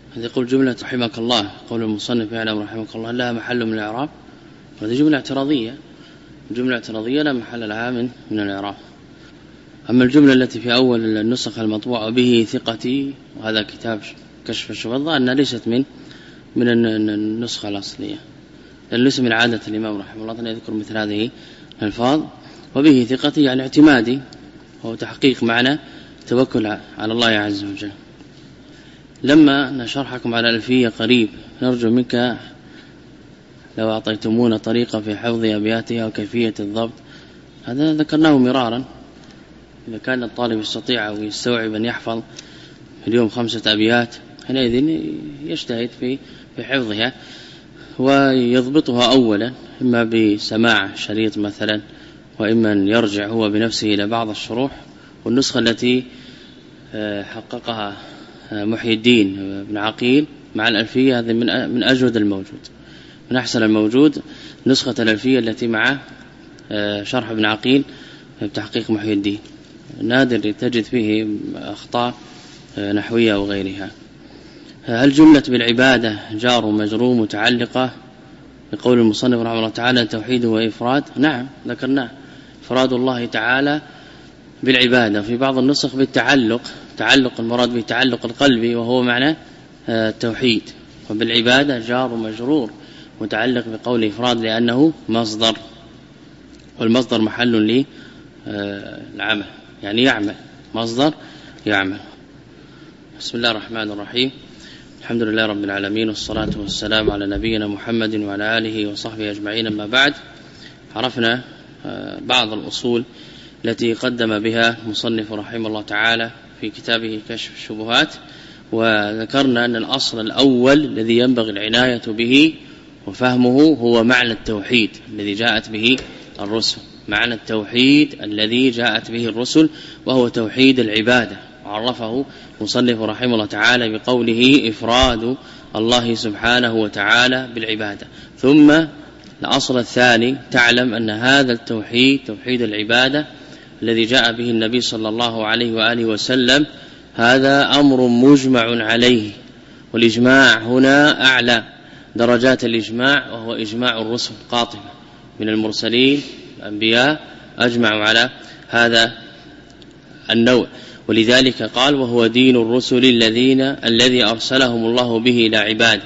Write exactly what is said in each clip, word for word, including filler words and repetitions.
هذا يقول جملة رحمك الله، قول المصنف يعلم رحمك الله لها محل من الإعراب، وهذه جملة اعتراضية، جملة اعتراضية لا محل لها من من الإعراب. أما الجملة التي في أول النسخ المطبوعة به ثقتي، وهذا كتاب كشف الشبهات، أنها ليست من من النسخة الأصلية، لأن ليس من عادة الإمام رحمه الله أن يذكر مثل هذه الألفاظ. وبه ثقتي يعني اعتمادي، وهو تحقيق معنى توكل على الله عز وجل. لما نشرحكم على الألفية قريب، نرجو منك لو أعطيتمونا طريقة في حفظ أبياتها وكيفية الضبط. هذا ذكرناه مرارا، إذا كان الطالب يستطيع أو يستوعب أن يحفظ اليوم خمسة أبيات، حينئذ يجتهد في في حفظها ويضبطها أولا، إما بسماع شريط مثلا، وإما أن يرجع هو بنفسه إلى بعض الشروح. والنسخة التي حققها محي الدين بن عقيل مع الألفية هذه من من أجود الموجود، من أحسن الموجود، نسخة الألفية التي مع شرح ابن عقيل بتحقيق محي الدين، نادر تجد فيه أخطاء نحوية أو غيرها. هل جملة بالعبادة جار ومجرور متعلقة بقول المصنف رحمه الله تعالى توحيد وإفراد؟ نعم ذكرناه، إفراد الله تعالى بالعبادة، في بعض النسخ بالتعلق، تعلق المراد بالتعلق القلبي وهو معنى التوحيد. وبالعبادة جار ومجرور متعلق بقول إفراد لأنه مصدر، والمصدر محل للعمل، يعني يعمل، مصدر يعمل. بسم الله الرحمن الرحيم، الحمد لله رب العالمين، والصلاة والسلام على نبينا محمد وعلى آله وصحبه أجمعين. أما بعد، عرفنا بعض الأصول التي قدم بها مصنف رحمه الله تعالى في كتابه كشف الشبهات، وذكرنا أن الأصل الأول الذي ينبغي العناية به وفهمه هو معنى التوحيد الذي جاءت به الرسل، معنى التوحيد الذي جاءت به الرسل، وهو توحيد العبادة. عرفه مصنف رحمه الله تعالى بقوله إفراد الله سبحانه وتعالى بالعبادة. ثم الأصل الثاني، تعلم أن هذا التوحيد توحيد العبادة الذي جاء به النبي صلى الله عليه وآله وسلم، هذا أمر مجمع عليه، والإجماع هنا أعلى درجات الإجماع، وهو إجماع الرسل قاطبة من المرسلين الأنبياء أجمعوا على هذا النوع. ولذلك قال وهو دين الرسل الذين الذي أرسلهم الله به إلى عباده،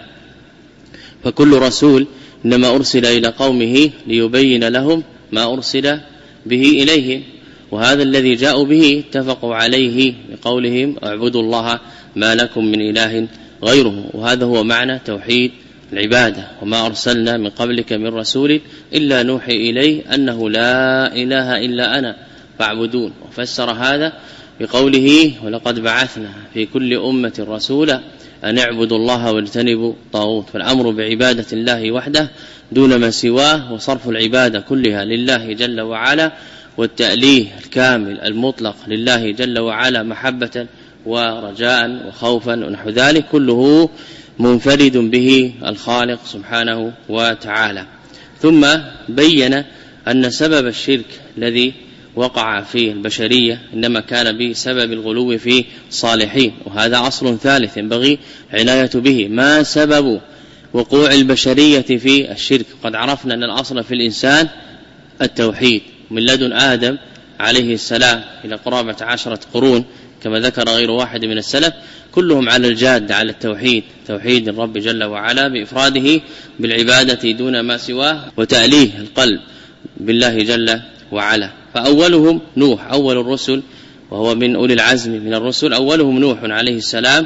فكل رسول إنما أرسل إلى قومه ليبين لهم ما أرسل به إليهم، وهذا الذي جاءوا به اتفقوا عليه بقولهم اعبدوا الله ما لكم من إله غيره. وهذا هو معنى توحيد العبادة، وما أرسلنا من قبلك من رسول إلا نوحي إليه أنه لا إله إلا أنا فاعبدون. وفسر هذا بقوله ولقد بعثنا في كل أمة رسولا أن اعبدوا الله واجتنبوا الطاغوت. فالأمر بعبادة الله وحده دون ما سواه، وصرف العبادة كلها لله جل وعلا، والتأليه الكامل المطلق لله جل وعلا محبة ورجاء وخوفا ونحو ذلك، كله منفرد به الخالق سبحانه وتعالى. ثم بين أن سبب الشرك الذي وقع في البشرية إنما كان بسبب الغلو في الصالحين، وهذا أصل ثالث ينبغي عناية به. ما سبب وقوع البشرية في الشرك؟ قد عرفنا أن الأصل في الإنسان التوحيد، من لدن آدم عليه السلام إلى قرابة عشرة قرون كما ذكر غير واحد من السلف، كلهم على الجاد على التوحيد، توحيد الرب جل وعلا بإفراده بالعبادة دون ما سواه، وتأليه القلب بالله جل وعلا. فأولهم نوح، أول الرسل، وهو من أولي العزم من الرسل، أولهم نوح عليه السلام،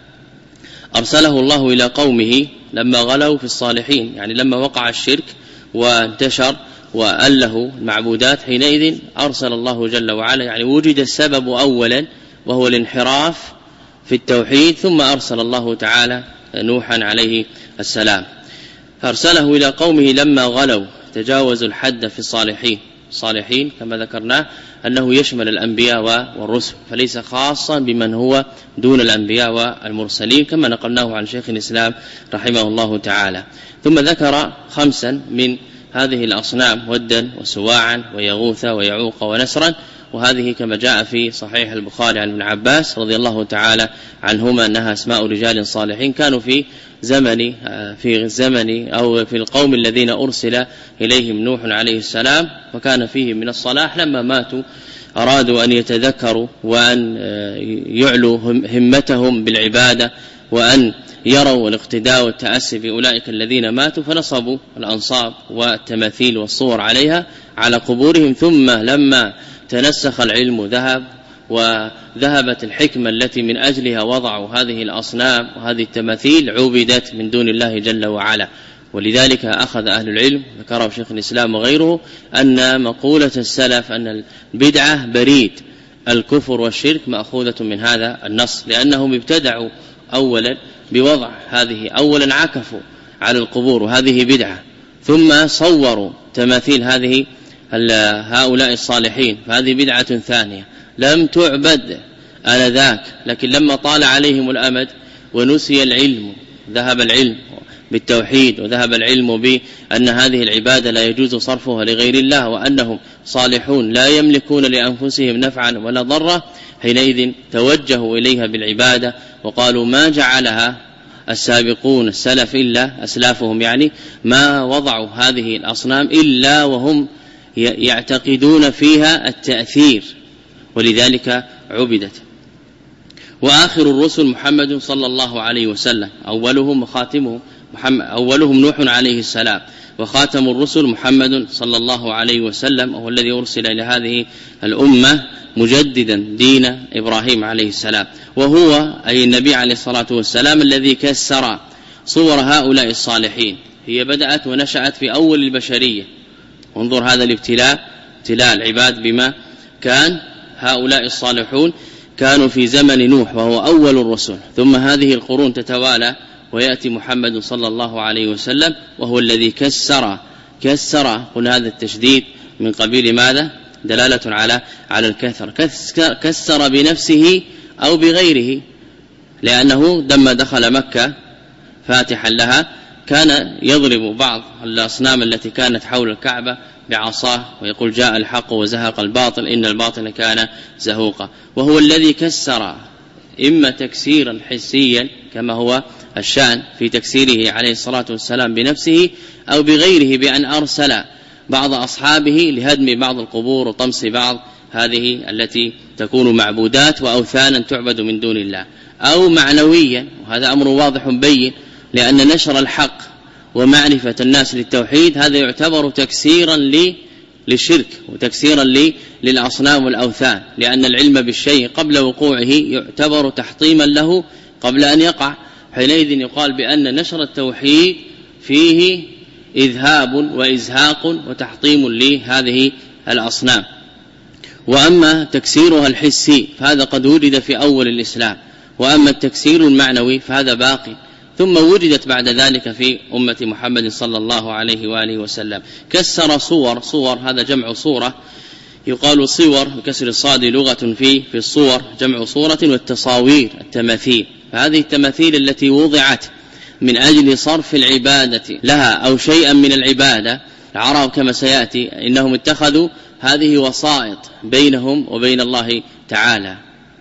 أرسله الله إلى قومه لما غلوا في الصالحين، يعني لما وقع الشرك وانتشر وأله المعبودات، حينئذ أرسل الله جل وعلا، يعني وجد السبب أولا وهو الانحراف في التوحيد، ثم أرسل الله تعالى نوحا عليه السلام، فأرسله إلى قومه لما غلوا تجاوزوا الحد في الصالحين. الصالحين كما ذكرنا أنه يشمل الأنبياء والرسل، فليس خاصا بمن هو دون الأنبياء والمرسلين كما نقلناه عن شيخ الإسلام رحمه الله تعالى. ثم ذكر خمسا من هذه الأصنام، ودا وسواعا ويغوث ويعوق ونسرا، وهذه كما جاء في صحيح البخاري عن ابن عباس رضي الله تعالى عنهما أنها أسماء رجال صالحين كانوا في زمن في الزمن أو في القوم الذين أرسل إليهم نوح عليه السلام، وكان فيهم من الصلاح لما ماتوا أرادوا أن يتذكروا وأن يعلوا همتهم بالعبادة وأن يروا الاقتداء والتأسي بأولئك الذين ماتوا، فنصبوا الأنصاب والتماثيل والصور عليها على قبورهم. ثم لما تنسخ العلم ذهب وذهبت الحكمة التي من أجلها وضعوا هذه الأصنام وهذه التماثيل عبدت من دون الله جل وعلا. ولذلك أخذ أهل العلم ذكره شيخ الإسلام وغيره أن مقولة السلف أن البدعة بريد الكفر والشرك مأخوذة من هذا النص، لأنهم ابتدعوا أولا بوضع هذه، أولا عكفوا على القبور وهذه بدعة، ثم صوروا تماثيل هذه هؤلاء الصالحين فهذه بدعة ثانية لم تعبد آنذاك، لكن لما طال عليهم الأمد ونسي العلم ذهب العلم بالتوحيد وذهب العلم بأن هذه العبادة لا يجوز صرفها لغير الله وأنهم صالحون لا يملكون لأنفسهم نفعا ولا ضرا، حينئذ توجهوا إليها بالعبادة وقالوا ما جعلها السابقون السلف إلا أسلافهم، يعني ما وضعوا هذه الأصنام إلا وهم يعتقدون فيها التأثير، ولذلك عبدت. وآخر الرسل محمد صلى الله عليه وسلم، أولهم وخاتمهم محمد، أولهم نوح عليه السلام، وخاتم الرسل محمد صلى الله عليه وسلم، وهو الذي أرسل إلى هذه الأمة مجددا دين إبراهيم عليه السلام، وهو أي النبي عليه الصلاة والسلام الذي كسر صور هؤلاء الصالحين. هي بدأت ونشأت في أول البشرية، وانظر هذا الابتلاء، ابتلاء العباد بما كان. هؤلاء الصالحون كانوا في زمن نوح وهو أول الرسل، ثم هذه القرون تتوالى ويأتي محمد صلى الله عليه وسلم وهو الذي كسر كسر قلنا هذا التشديد من قبيل ماذا؟ دلالة على على الكثر، كسر بنفسه أو بغيره، لأنه لما دخل مكة فاتحا لها كان يضرب بعض الأصنام التي كانت حول الكعبة بعصاه ويقول جاء الحق وزهق الباطل إن الباطل كان زهوقا، وهو الذي كسر إما تكسيرا حسيا كما هو الشأن في تكسيره عليه الصلاة والسلام بنفسه، أو بغيره بأن أرسل بعض أصحابه لهدم بعض القبور وطمس بعض هذه التي تكون معبودات وأوثانا تعبد من دون الله، أو معنويا، وهذا أمر واضح بين، لأن نشر الحق ومعرفة الناس للتوحيد هذا يعتبر تكسيرا للشرك وتكسيرا للأصنام والأوثان، لأن العلم بالشيء قبل وقوعه يعتبر تحطيما له قبل أن يقع، حينئذ يقال بأن نشر التوحيد فيه إذهاب وإزهاق وتحطيم لهذه الأصنام. وأما تكسيرها الحسي فهذا قد وجد في أول الإسلام، وأما التكسير المعنوي فهذا باقي، ثم وجدت بعد ذلك في أمة محمد صلى الله عليه وآله وسلم. كسر صور، صور هذا جمع صورة، يقال صور بكسر الصاد لغة في في الصور جمع صورة، والتصاوير التماثيل، فهذه التماثيل التي وضعت من أجل صرف العبادة لها أو شيئا من العبادة. العرب كما سيأتي إنهم اتخذوا هذه وسائط بينهم وبين الله تعالى،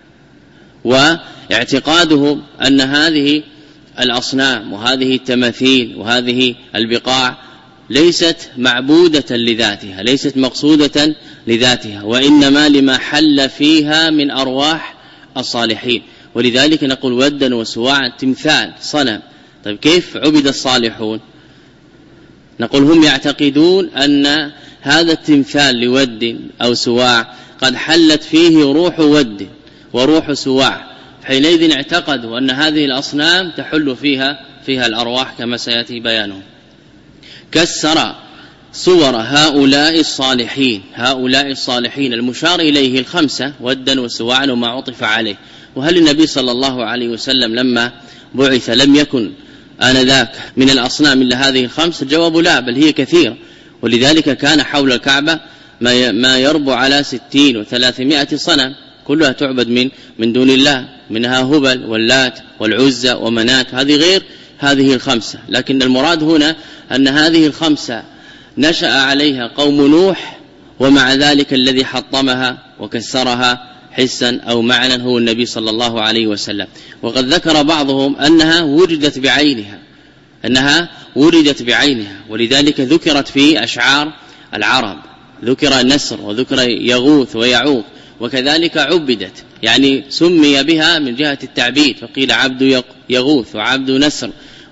واعتقادهم أن هذه الأصنام وهذه التماثيل وهذه البقاع ليست معبودة لذاتها، ليست مقصودة لذاتها، وإنما لما حل فيها من أرواح الصالحين. ولذلك نقول ودا وسواعا تمثال صنم. طيب كيف عبد الصالحون؟ نقول هم يعتقدون أن هذا التمثال لود أو سواع قد حلت فيه روح ود وروح سواع، حينئذ اعتقدوا أن هذه الأصنام تحل فيها فيها الأرواح كما سيأتي بيانه. كسر صور هؤلاء الصالحين، هؤلاء الصالحين المشار إليه الخمسة ودا وسواعا وما عطف عليه. وهل النبي صلى الله عليه وسلم لما بعث لم يكن آنذاك من الأصنام إلا هذه الخمس؟ الجواب لا، بل هي كثيرة، ولذلك كان حول الكعبة ما يربو على ستين وثلاثمائة صنم كلها تعبد من من دون الله، منها هبل واللات والعزى ومنات، هذه غير هذه الخمسة. لكن المراد هنا أن هذه الخمسة نشأ عليها قوم نوح ومع ذلك الذي حطمها وكسرها حسا أو معنى هو النبي صلى الله عليه وسلم. وقد ذكر بعضهم أنها وجدت بعينها أنها وجدت بعينها ولذلك ذكرت في أشعار العرب، ذكر النسر وذكر يغوث ويعوق، وكذلك عبدت يعني سمي بها من جهة التعبيد، فقيل عبد يغوث وعبد نسر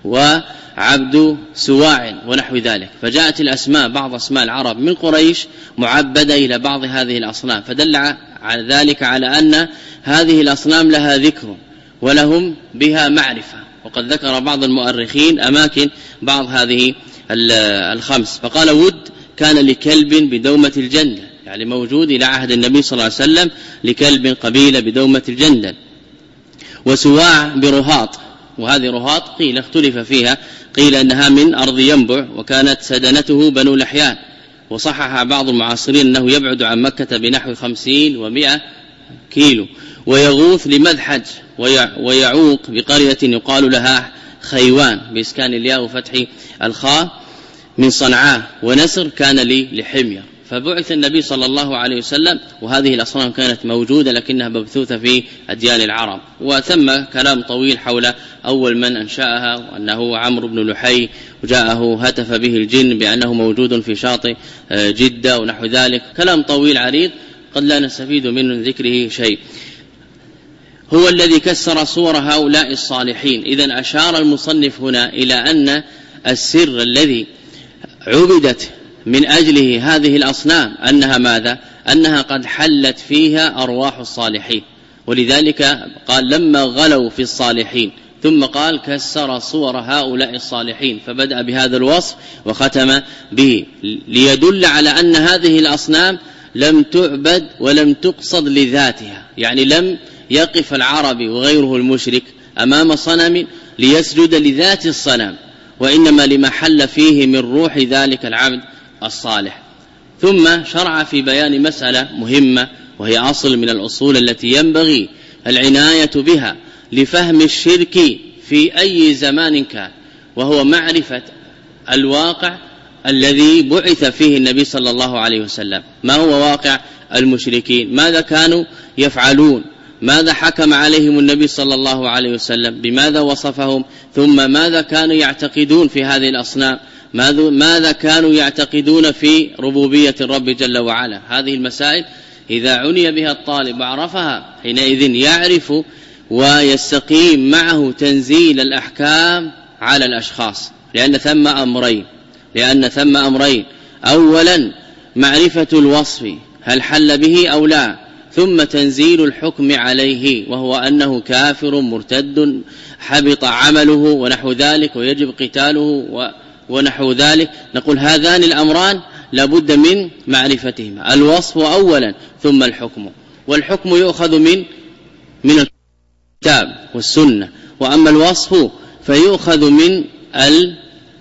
وعبد سواع ونحو ذلك، فجاءت الأسماء بعض أسماء العرب من قريش معبدة إلى بعض هذه الأصنام، فدل على ذلك على أن هذه الأصنام لها ذكر ولهم بها معرفة. وقد ذكر بعض المؤرخين أماكن بعض هذه الخمس، فقال ود كان لكلب بدومة الجندل، يعني موجود إلى عهد النبي صلى الله عليه وسلم لكلب قبيلة بدومة الجندل. وسواع برهاط، وهذه رهاط قيل اختلف فيها، قيل أنها من أرض ينبع وكانت سدنته بنو لحيان، وصحح بعض المعاصرين أنه يبعد عن مكة بنحو خمسين ومئة كيلو. ويغوث لمذحج، ويعوق بقرية يقال لها خيوان بإسكان الياء وفتح الخاء من صنعاء. ونسر كان لي لحمية. فبعث النبي صلى الله عليه وسلم وهذه الأصنام كانت موجودة لكنها مبثوثة في أديان العرب. وثم كلام طويل حول أول من أنشأها وأنه عمرو بن لحي، وجاءه هتف به الجن بأنه موجود في شاطئ جدة ونحو ذلك، كلام طويل عريض قد لا نستفيد من ذكره شيء. هو الذي كسر صور هؤلاء الصالحين. إذن أشار المصنف هنا إلى أن السر الذي عبدت من أجله هذه الأصنام أنها ماذا؟ أنها قد حلت فيها أرواح الصالحين، ولذلك قال لما غلوا في الصالحين، ثم قال كسر صور هؤلاء الصالحين، فبدأ بهذا الوصف وختم به ليدل على أن هذه الأصنام لم تعبد ولم تقصد لذاتها، يعني لم يقف العربي وغيره المشرك أمام صنم ليسجد لذات الصنم، وإنما لما حل فيه من روح ذلك العبد الصالح. ثم شرع في بيان مسألة مهمة وهي أصل من الأصول التي ينبغي العناية بها لفهم الشرك في أي زمان كان، وهو معرفة الواقع الذي بعث فيه النبي صلى الله عليه وسلم. ما هو واقع المشركين؟ ماذا كانوا يفعلون؟ ماذا حكم عليهم النبي صلى الله عليه وسلم؟ بماذا وصفهم؟ ثم ماذا كانوا يعتقدون في هذه الأصنام؟ ماذا كانوا يعتقدون في ربوبية الرب جل وعلا؟ هذه المسائل إذا عني بها الطالب وعرفها حينئذ يعرف ويستقيم معه تنزيل الأحكام على الأشخاص، لأن ثم أمرين لأن ثم أمرين أولا معرفة الوصف هل حل به أو لا، ثم تنزيل الحكم عليه وهو أنه كافر مرتد حبط عمله ونحو ذلك ويجب قتاله ونحو ذلك. نقول هذان الأمران لابد من معرفتهما، الوصف أولا ثم الحكم. والحكم يؤخذ من من الكتاب والسنة، وأما الوصف فيؤخذ من ال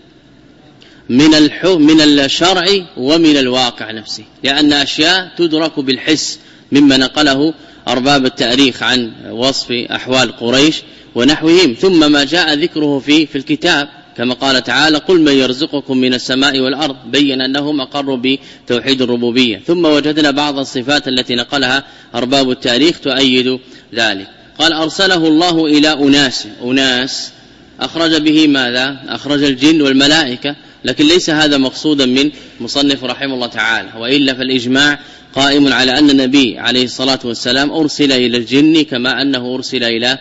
من الحكم من الشرع ومن الواقع نفسه، لأن أشياء تدرك بالحس مما نقله أرباب التاريخ عن وصف أحوال قريش ونحوهم، ثم ما جاء ذكره في في الكتاب كما قال تعالى قل من يرزقكم من السماء والأرض، بين أنهم أقروا بتوحيد الربوبية. ثم وجدنا بعض الصفات التي نقلها أرباب التاريخ تؤيد ذلك. قال أرسله الله إلى أناس أناس أخرج به ماذا؟ أخرج الجن والملائكة، لكن ليس هذا مقصودا من مصنف رحمه الله تعالى، وإلا فالإجماع قائم على أن النبي عليه الصلاة والسلام أرسل إلى الجن كما أنه أرسل إلى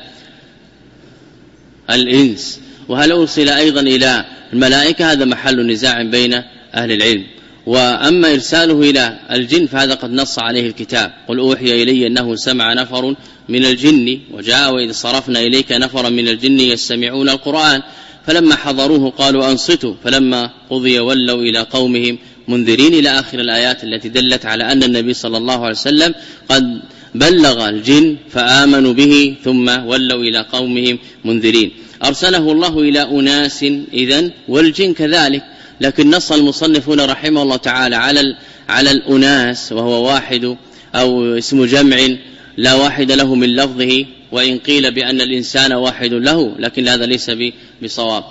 الإنس، وهل أرسل أيضا إلى الملائكة هذا محل نزاع بين أهل العلم. وأما إرساله إلى الجن فهذا قد نص عليه الكتاب قل أوحي إلي أنه سمع نفر من الجن وجاء وإذ صرفنا إليك نفرا من الجن يستمعون القرآن فلما حضروه قالوا أنصتوا فلما قضي ولوا إلى قومهم منذرين إلى آخر الآيات التي دلت على أن النبي صلى الله عليه وسلم قد بلغ الجن فآمنوا به ثم ولوا إلى قومهم منذرين. أرسله الله إلى أناس إذن والجن كذلك، لكن نص المصنفون رحمه الله تعالى على على الأناس وهو واحد أو اسم جمع لا واحد له من لفظه، وإن قيل بأن الإنسان واحد له لكن هذا ليس بصواب.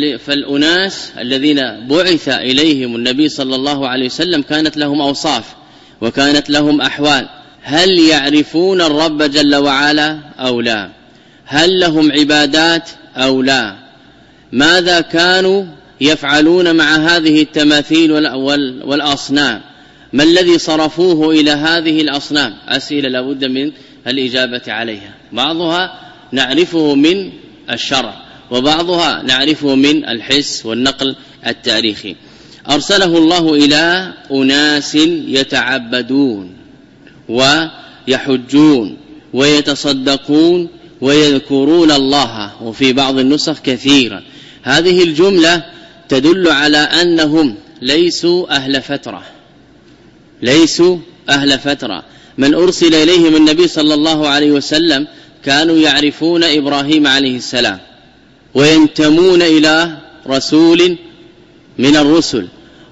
فالأناس الذين بعث إليهم النبي صلى الله عليه وسلم كانت لهم أوصاف وكانت لهم أحوال. هل يعرفون الرب جل وعلا أو لا؟ هل لهم عبادات أو لا؟ ماذا كانوا يفعلون مع هذه التماثيل والأصنام؟ ما الذي صرفوه إلى هذه الأصنام؟ أسئلة لابد من الإجابة عليها. بعضها نعرفه من الشرع وبعضها نعرفه من الحس والنقل التاريخي. أرسله الله إلى أناس يتعبدون ويحجون ويتصدقون ويذكرون الله، وفي بعض النسخ كثيرا. هذه الجملة تدل على أنهم ليسوا أهل فترة، ليسوا أهل فترة. من أرسل إليهم النبي صلى الله عليه وسلم كانوا يعرفون إبراهيم عليه السلام وينتمون إلى رسول من الرسل،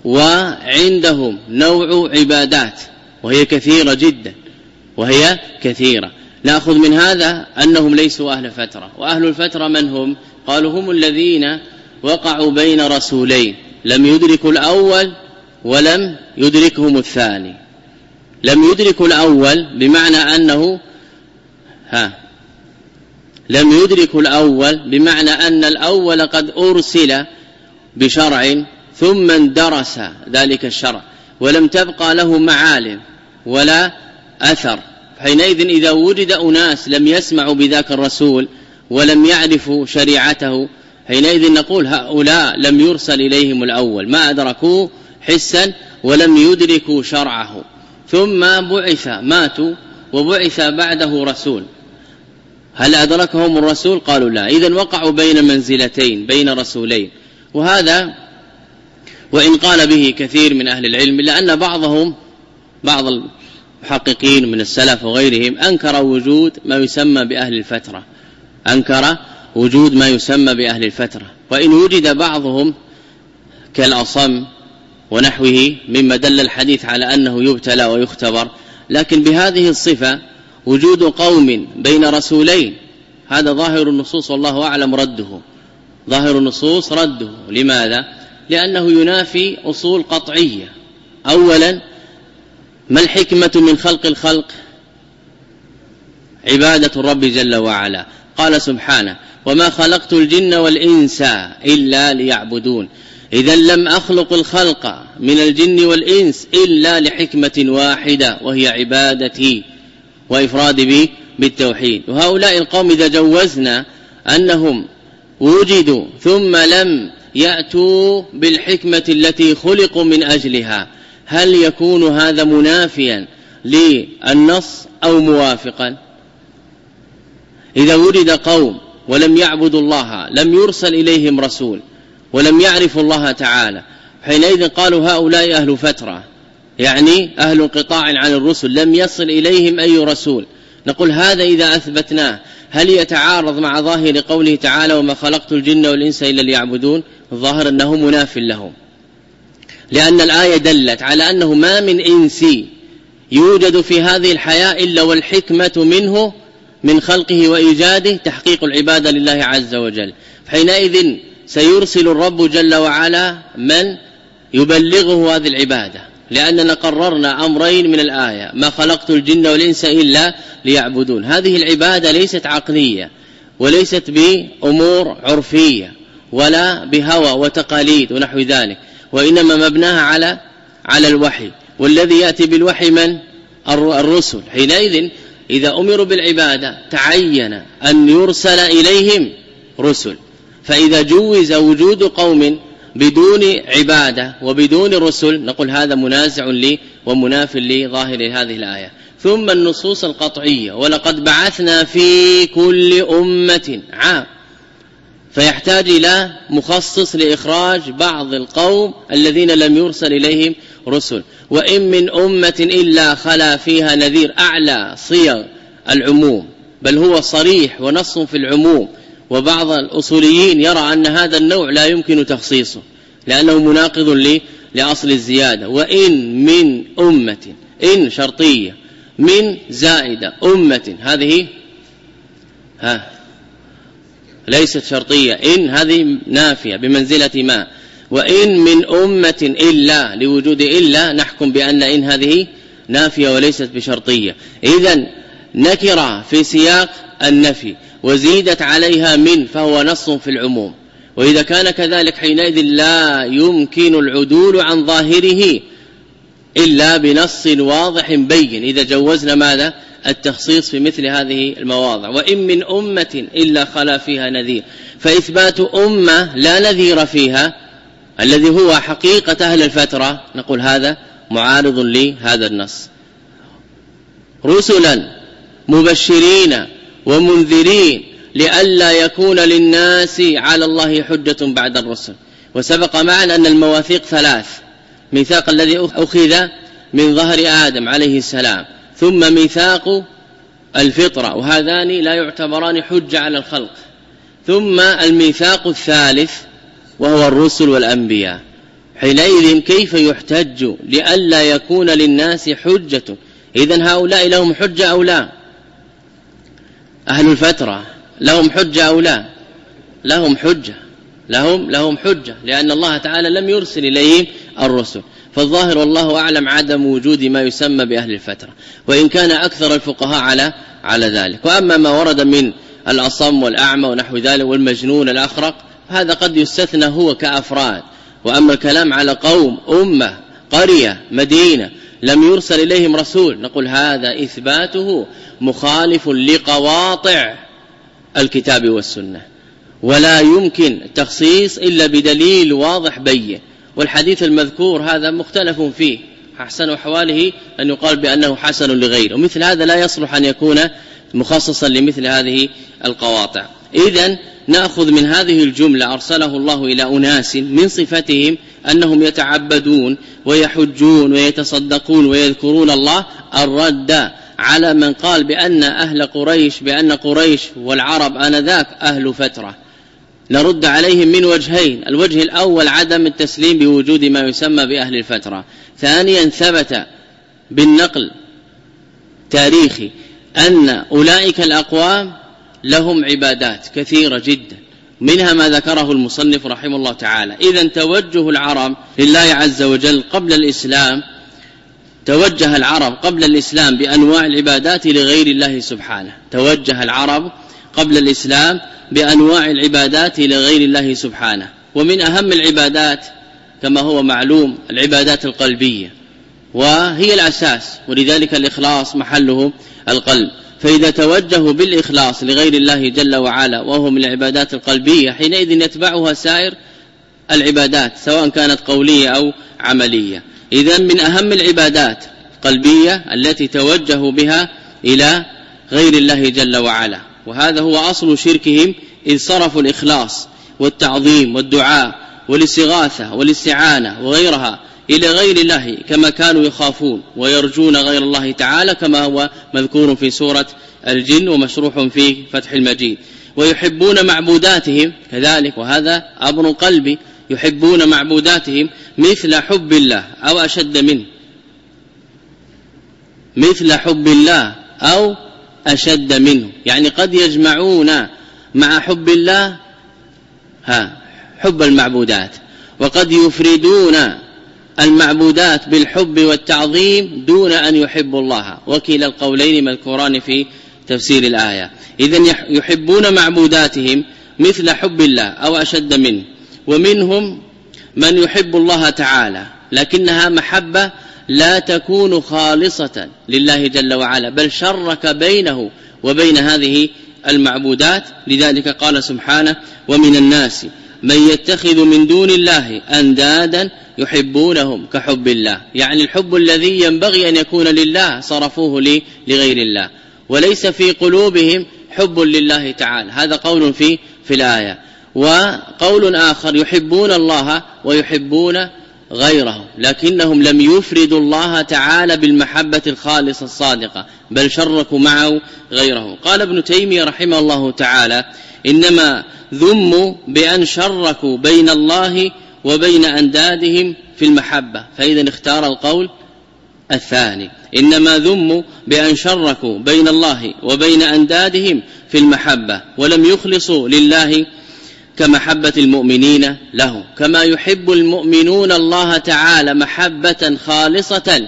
وعندهم نوع عبادات وهي كثيرة جدا، وهي كثيرة. نأخذ من هذا أنهم ليسوا أهل فترة. وأهل الفترة من هم؟ قالوا هم الذين وقعوا بين رسولين، لم يدركوا الأول ولم يدركهم الثاني. لم يدركوا الأول بمعنى أنه ها لم يدركوا الأول بمعنى أن الأول قد أرسل بشرع ثم اندرس ذلك الشرع ولم تبقى له معالم ولا أثر. حينئذ إذا وجد أناس لم يسمعوا بذاك الرسول ولم يعرفوا شريعته، حينئذ نقول هؤلاء لم يرسل إليهم الأول، ما أدركوه حسا ولم يدركوا شرعه، ثم بعث ماتوا وبعث بعده رسول. هل أدركهم الرسول؟ قالوا لا. إذن وقعوا بين منزلتين، بين رسولين. وهذا وإن قال به كثير من أهل العلم، إلا أن بعضهم بعض المحققين من السلف وغيرهم أنكر وجود ما يسمى بأهل الفترة، أنكر وجود ما يسمى بأهل الفترة. وإن وجد بعضهم كالأصم ونحوه مما دل الحديث على أنه يبتلى ويختبر، لكن بهذه الصفة وجود قوم بين رسولين هذا ظاهر النصوص والله أعلم رده، ظاهر النصوص رده. لماذا؟ لأنه ينافي أصول قطعية. أولا، ما الحكمة من خلق الخلق؟ عبادة الرب جل وعلا. قال سبحانه: وما خلقت الجن والإنس إلا ليعبدون. إذا لم أخلق الخلق من الجن والإنس إلا لحكمة واحدة، وهي عبادتي وإفراد بي بالتوحيد. وهؤلاء القوم إذا جوزنا أنهم وجدوا ثم لم يأتوا بالحكمة التي خلقوا من أجلها، هل يكون هذا منافيا للنص أو موافقا؟ إذا وجد قوم ولم يعبدوا الله، لم يرسل إليهم رسول، ولم يعرفوا الله تعالى، حينئذ قالوا هؤلاء أهل فترة، يعني أهل انقطاع عن الرسل، لم يصل إليهم أي رسول. نقول هذا إذا أثبتناه هل يتعارض مع ظاهر قوله تعالى: وما خلقت الجن والإنس إلا ليعبدون؟ الظاهر أنه مناف لهم، لأن الآية دلت على أنه ما من إنسي يوجد في هذه الحياة إلا والحكمة منه من خلقه وإيجاده تحقيق العبادة لله عز وجل. حينئذ سيرسل الرب جل وعلا من يبلغه هذه العبادة، لأننا قررنا أمرين من الآية: ما خلقت الجن والإنس إلا ليعبدون. هذه العبادة ليست عقلية وليست بأمور عرفية ولا بهوى وتقاليد ونحو ذلك، وإنما مبناها على على الوحي، والذي يأتي بالوحي من؟ الرسل. حينئذ إذا أمروا بالعبادة تعين أن يرسل إليهم رسل، فإذا جوز وجود قوم بدون عبادة وبدون رسل نقول هذا منازع لي ومناف لظاهر هذه الآية. ثم النصوص القطعية: ولقد بعثنا في كل أمة عام، فيحتاج إلى مخصص لإخراج بعض القوم الذين لم يرسل إليهم رسل. وإن من أمة إلا خلا فيها نذير، أعلى صيغ العموم، بل هو صريح ونص في العموم. وبعض الأصوليين يرى أن هذا النوع لا يمكن تخصيصه لأنه مناقض لي لأصل الزيادة. وإن من أمة، إن شرطية، من زائدة، أمة هذه ها ليست شرطية، إن هذه نافية بمنزلة ما. وإن من أمة إلا، لوجود إلا نحكم بأن إن هذه نافية وليست بشرطية. إذن نكرة في سياق النفي وزيدت عليها من فهو نص في العموم، وإذا كان كذلك حينئذ لا يمكن العدول عن ظاهره إلا بنص واضح بين إذا جوزنا ماذا التخصيص في مثل هذه المواضع. وإن من أمة إلا خلا فيها نذير، فإثبات أمة لا نذير فيها الذي هو حقيقة أهل الفترة نقول هذا معارض لهذا النص. رسلا مبشرين ومنذرين لئلا يكون للناس على الله حجة بعد الرسل. وسبق معنا أن المواثيق ثلاث: ميثاق الذي أخذ من ظهر آدم عليه السلام، ثم ميثاق الفطرة وهذان لا يعتبران حجة على الخلق، ثم الميثاق الثالث وهو الرسل والأنبياء. حينئذ كيف يحتج لئلا يكون للناس حجة؟ إذن هؤلاء لهم حجة أو لا؟ أهل الفترة لهم حجة أو لا؟ لهم حجة، لهم لهم حجة، لأن الله تعالى لم يرسل إليهم الرسل. فالظاهر والله أعلم عدم وجود ما يسمى بأهل الفترة، وإن كان أكثر الفقهاء على على ذلك. وأما ما ورد من الأصم والأعمى ونحو ذلك والمجنون الأخرق هذا قد يستثنى هو كأفراد. وأما الكلام على قوم أمة قرية مدينة لم يرسل إليهم رسول نقول هذا إثباته مخالف لقواطع الكتاب والسنة، ولا يمكن التخصيص إلا بدليل واضح بين. والحديث المذكور هذا مختلف فيه، أحسن أحواله أن يقال بأنه حسن لغيره، ومثل هذا لا يصلح أن يكون مخصصا لمثل هذه القواطع. إذن نأخذ من هذه الجملة أرسله الله إلى أناس من صفتهم أنهم يتعبدون ويحجون ويتصدقون ويذكرون الله الرد على من قال بأن أهل قريش بأن قريش والعرب آنذاك أهل فترة. نرد عليهم من وجهين: الوجه الأول عدم التسليم بوجود ما يسمى بأهل الفترة، ثانيا ثبت بالنقل تاريخي أن أولئك الأقوام لهم عبادات كثيرة جدا، منها ما ذكره المصنف رحمه الله تعالى. إذن توجه العرب لله عز وجل قبل الإسلام، توجه العرب قبل الإسلام بأنواع العبادات لغير الله سبحانه، توجه العرب قبل الإسلام بأنواع العبادات لغير الله سبحانه. ومن أهم العبادات كما هو معلوم العبادات القلبية، وهي الأساس، ولذلك الإخلاص محله القلب. فإذا توجهوا بالإخلاص لغير الله جل وعلا وهو من العبادات القلبية حينئذ يتبعها سائر العبادات سواء كانت قولية أو عملية. إذن من أهم العبادات القلبية التي توجهوا بها إلى غير الله جل وعلا، وهذا هو أصل شركهم، إذ صرفوا الإخلاص والتعظيم والدعاء والاستغاثة والاستعانة وغيرها إلى غير الله، كما كانوا يخافون ويرجون غير الله تعالى كما هو مذكور في سورة الجن ومشروح في فتح المجيد. ويحبون معبوداتهم كذلك، وهذا أمر قلبي، يحبون معبوداتهم مثل حب الله أو أشد منه، مثل حب الله أو أشد منه، يعني قد يجمعون مع حب الله ها حب المعبودات، وقد يفردون المعبودات بالحب والتعظيم دون أن يحبوا الله، وكلا القولين مذكوران في تفسير الآية. إذن يحبون معبوداتهم مثل حب الله أو أشد منه. ومنهم من يحب الله تعالى لكنها محبة لا تكون خالصة لله جل وعلا، بل شرك بينه وبين هذه المعبودات. لذلك قال سبحانه: ومن الناس من يتخذ من دون الله أندادا يحبونهم كحب الله، يعني الحب الذي ينبغي أن يكون لله صرفوه لغير الله، وليس في قلوبهم حب لله تعالى. هذا قول في في الآية. وقول آخر: يحبون الله ويحبون غيره، لكنهم لم يفردوا الله تعالى بالمحبة الخالصة الصادقة، بل شركوا معه غيره. قال ابن تيمية رحمه الله تعالى: إنما ذموا بأن شركوا بين الله وبين أندادهم في المحبة، فإذا اختار القول الثاني، إنما ذموا بأن شركوا بين الله وبين أندادهم في المحبة، ولم يخلصوا لله كمحبة المؤمنين له، كما يحب المؤمنون الله تعالى محبة خالصة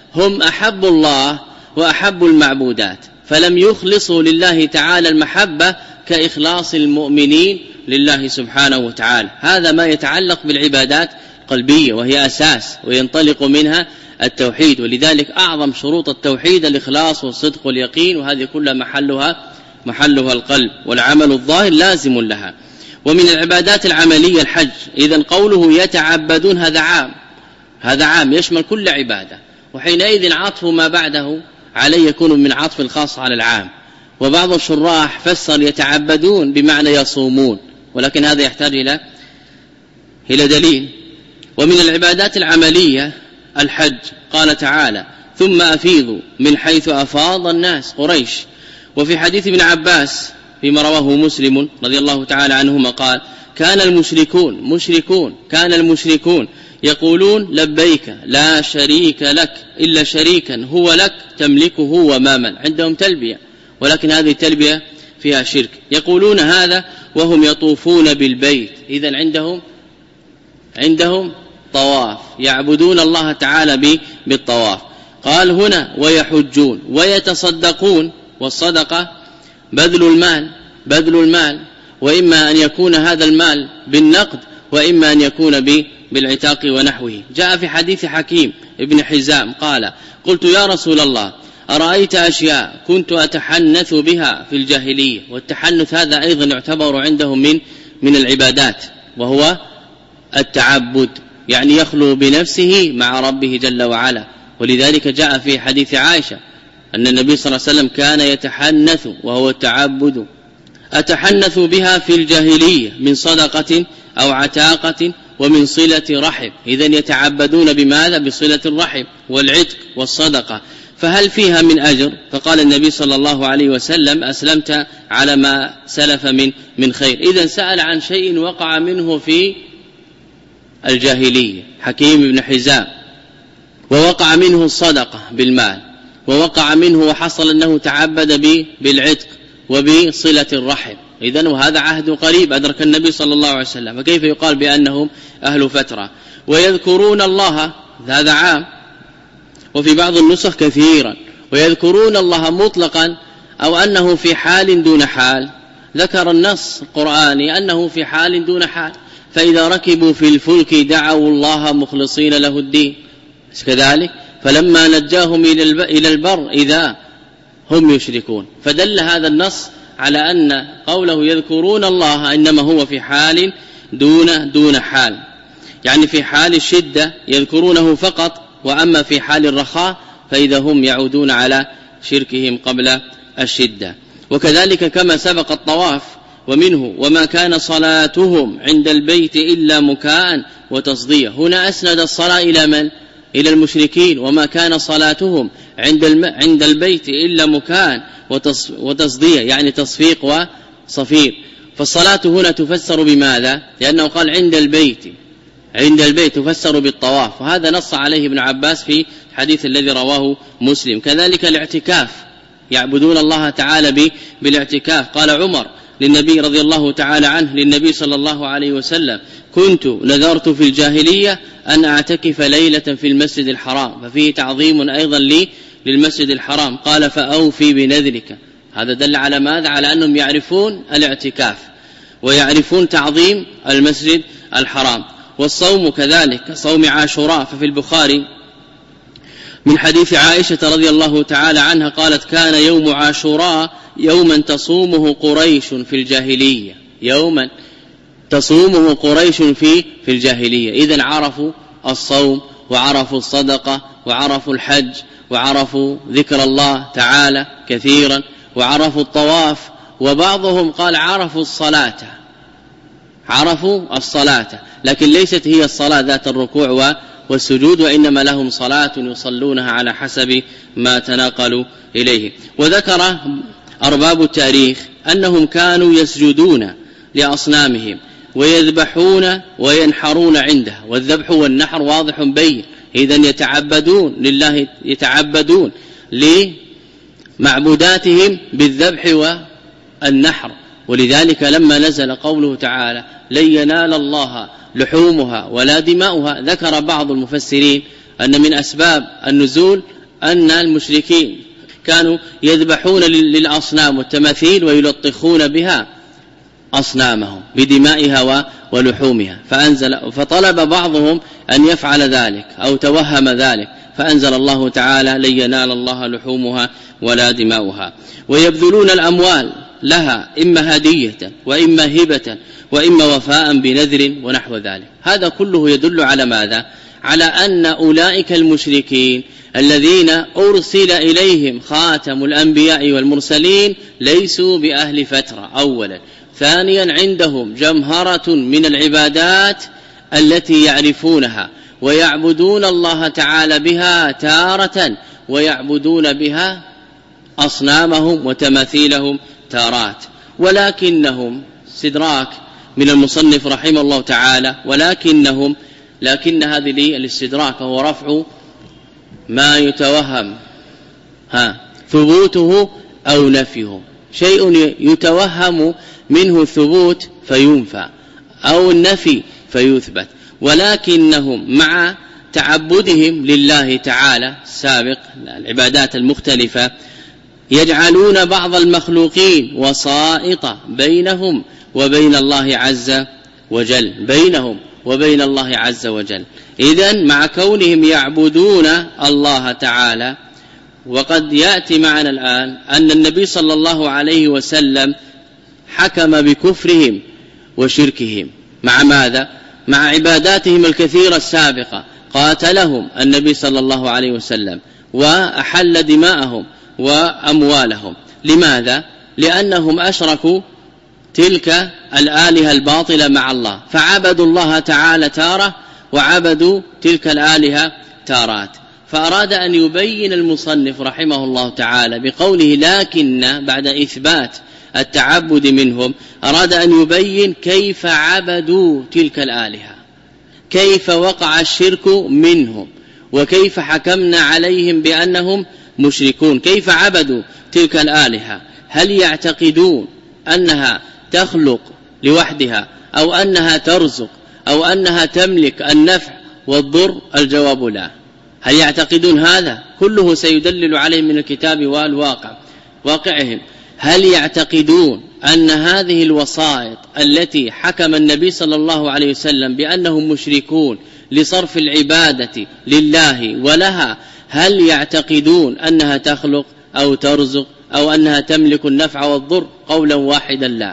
هم أحب الله وأحب المعبودات، فلم يخلصوا لله تعالى المحبة كإخلاص المؤمنين لله سبحانه وتعالى. هذا ما يتعلق بالعبادات القلبية وهي أساس وينطلق منها التوحيد، ولذلك أعظم شروط التوحيد الإخلاص والصدق واليقين، وهذه كلها محلها محلها القلب، والعمل الظاهر لازم لها. ومن العبادات العملية الحج. إذن قوله يتعبدون هذا عام، هذا عام يشمل كل عبادة، وحينئذ عطف ما بعده عليه يكون من عطف الخاص على العام. وبعض الشراح فسر يتعبدون بمعنى يصومون، ولكن هذا يحتاج إلى إلى دليل. ومن العبادات العملية الحج. قال تعالى ثم أفيضوا من حيث أفاض الناس قريش. وفي حديث ابن عباس فيما رواه مسلم رضي الله تعالى عنهما قال كان المشركون مشركون كان المشركون يقولون لبيك لا شريك لك إلا شريكا هو لك تملكه وما من. عندهم تلبية، ولكن هذه التلبية فيها شرك. يقولون هذا وهم يطوفون بالبيت، إذن عندهم عندهم طواف، يعبدون الله تعالى بالطواف. قال هنا ويحجون ويتصدقون، والصدقة بذل المال بذل المال وإما أن يكون هذا المال بالنقد وإما أن يكون بالعتاق ونحوه. جاء في حديث حكيم ابن حزام قال قلت يا رسول الله أرأيت أشياء كنت أتحنث بها في الجاهلية. والتحنث هذا أيضا يعتبر عندهم من من العبادات، وهو التعبد، يعني يخلو بنفسه مع ربه جل وعلا. ولذلك جاء في حديث عائشة أن النبي صلى الله عليه وسلم كان يتحنث وهو التعبد، أتحنث بها في الجاهلية من صدقة أو عتاقة ومن صلة رحم. إذن يتعبدون بماذا؟ بصلة الرحم والعتق والصدقة. فهل فيها من أجر؟ فقال النبي صلى الله عليه وسلم أسلمت على ما سلف من من خير. إذن سأل عن شيء وقع منه في الجاهلية حكيم بن حزام، ووقع منه الصدقة بالمال، ووقع منه وحصل أنه تعبد بالعتق وبصلة الرحم. إذن وهذا عهد قريب أدرك النبي صلى الله عليه وسلم، فكيف يقال بأنهم أهل فترة؟ ويذكرون الله، هذا عام، وفي بعض النسخ كثيرا. ويذكرون الله مطلقا أو أنه في حال دون حال. ذكر النص القرآني أنه في حال دون حال، فإذا ركبوا في الفلك دعوا الله مخلصين له الدين كذلك، فلما نجاهم إلى البر إذا هم يشركون. فدل هذا النص على أن قوله يذكرون الله إنما هو في حال دون دون حال، يعني في حال الشدة يذكرونه فقط، وأما في حال الرخاء فإذا هم يعودون على شركهم قبل الشدة. وكذلك كما سبق الطواف، ومنه وما كان صلاتهم عند البيت إلا مكاء وتصدية. هنا أسند الصلاة إلى من؟ إلى المشركين. وما كان صلاتهم عند الم... عند البيت إلا مكاء وتص... وتصدية، يعني تصفيق وصفير. فالصلاة هنا تفسر بماذا؟ لأنه قال عند البيت، عند البيت تفسر بالطواف، وهذا نص عليه ابن عباس في الحديث الذي رواه مسلم. كذلك الاعتكاف، يعبدون الله تعالى بالاعتكاف. قال عمر للنبي رضي الله تعالى عنه للنبي صلى الله عليه وسلم كنت نذرت في الجاهلية أن أعتكف ليلة في المسجد الحرام، ففيه تعظيم أيضا لي للمسجد الحرام. قال فأوفي بنذرك. هذا دل على ماذا؟ على أنهم يعرفون الاعتكاف ويعرفون تعظيم المسجد الحرام. والصوم كذلك، صوم عاشوراء، ففي البخاري من حديث عائشة رضي الله تعالى عنها قالت كان يوم عاشوراء يوما تصومه قريش في الجاهلية، يوما تصومه قريش في في الجاهلية. إذن عرفوا الصوم وعرفوا الصدقة وعرفوا الحج وعرفوا ذكر الله تعالى كثيرا وعرفوا الطواف. وبعضهم قال عرفوا الصلاة، عرفوا الصلاة، لكن ليست هي الصلاة ذات الركوع والسجود، وإنما لهم صلاة يصلونها على حسب ما تناقلوا إليه. وذكر أرباب التاريخ أنهم كانوا يسجدون لأصنامهم ويذبحون وينحرون عندها، والذبح والنحر واضح بين. إذن يتعبدون لله، يتعبدون لمعبوداتهم بالذبح والنحر. ولذلك لما نزل قوله تعالى لن ينال الله لحومها ولا دماؤها، ذكر بعض المفسرين أن من أسباب النزول أن المشركين كانوا يذبحون للأصنام والتماثيل ويلطخون بها أصنامهم بدمائها ولحومها، فأنزل فطلب بعضهم أن يفعل ذلك أو توهم ذلك، فأنزل الله تعالى لن ينال الله لحومها ولا دماؤها. ويبذلون الأموال لها إما هدية وإما هبة وإما وفاء بنذر ونحو ذلك. هذا كله يدل على ماذا؟ على أن أولئك المشركين الذين أرسل إليهم خاتم الأنبياء والمرسلين ليسوا بأهل فترة أولا. ثانيا عندهم جمهرة من العبادات التي يعرفونها ويعبدون الله تعالى بها تارة ويعبدون بها أصنامهم وتماثيلهم تارات. ولكنهم استدراك من المصنف رحمه الله تعالى ولكنهم لكن هذه الاستدراك هو رفع ما يتوهم ها ثبوته أو نفيه. شيء يتوهم منه الثبوت فينفى أو النفي فيثبت، ولكنهم مع تعبدهم لله تعالى السابق العبادات المختلفة يجعلون بعض المخلوقين وسائط بينهم وبين الله عز وجل بينهم وبين الله عز وجل. إذن مع كونهم يعبدون الله تعالى، وقد يأتي معنا الآن أن النبي صلى الله عليه وسلم حكم بكفرهم وشركهم مع ماذا؟ مع عباداتهم الكثيرة السابقة، قاتلهم النبي صلى الله عليه وسلم وأحل دماءهم وأموالهم. لماذا؟ لأنهم أشركوا تلك الآلهة الباطلة مع الله، فعبدوا الله تعالى تارة وعبدوا تلك الآلهة تارات. فأراد أن يبين المصنف رحمه الله تعالى بقوله لكن بعد إثبات التعبد منهم أراد أن يبين كيف عبدوا تلك الآلهة، كيف وقع الشرك منهم، وكيف حكمنا عليهم بأنهم مشركون. كيف عبدوا تلك الآلهة؟ هل يعتقدون أنها تخلق لوحدها أو أنها ترزق أو أنها تملك النفع والضر؟ الجواب لا. هل يعتقدون هذا؟ كله سيدلل عليه من الكتاب والواقع واقعهم. هل يعتقدون أن هذه الوسائط التي حكم النبي صلى الله عليه وسلم بأنهم مشركون لصرف العبادة لله ولها، هل يعتقدون أنها تخلق أو ترزق أو أنها تملك النفع والضر؟ قولا واحدا لا،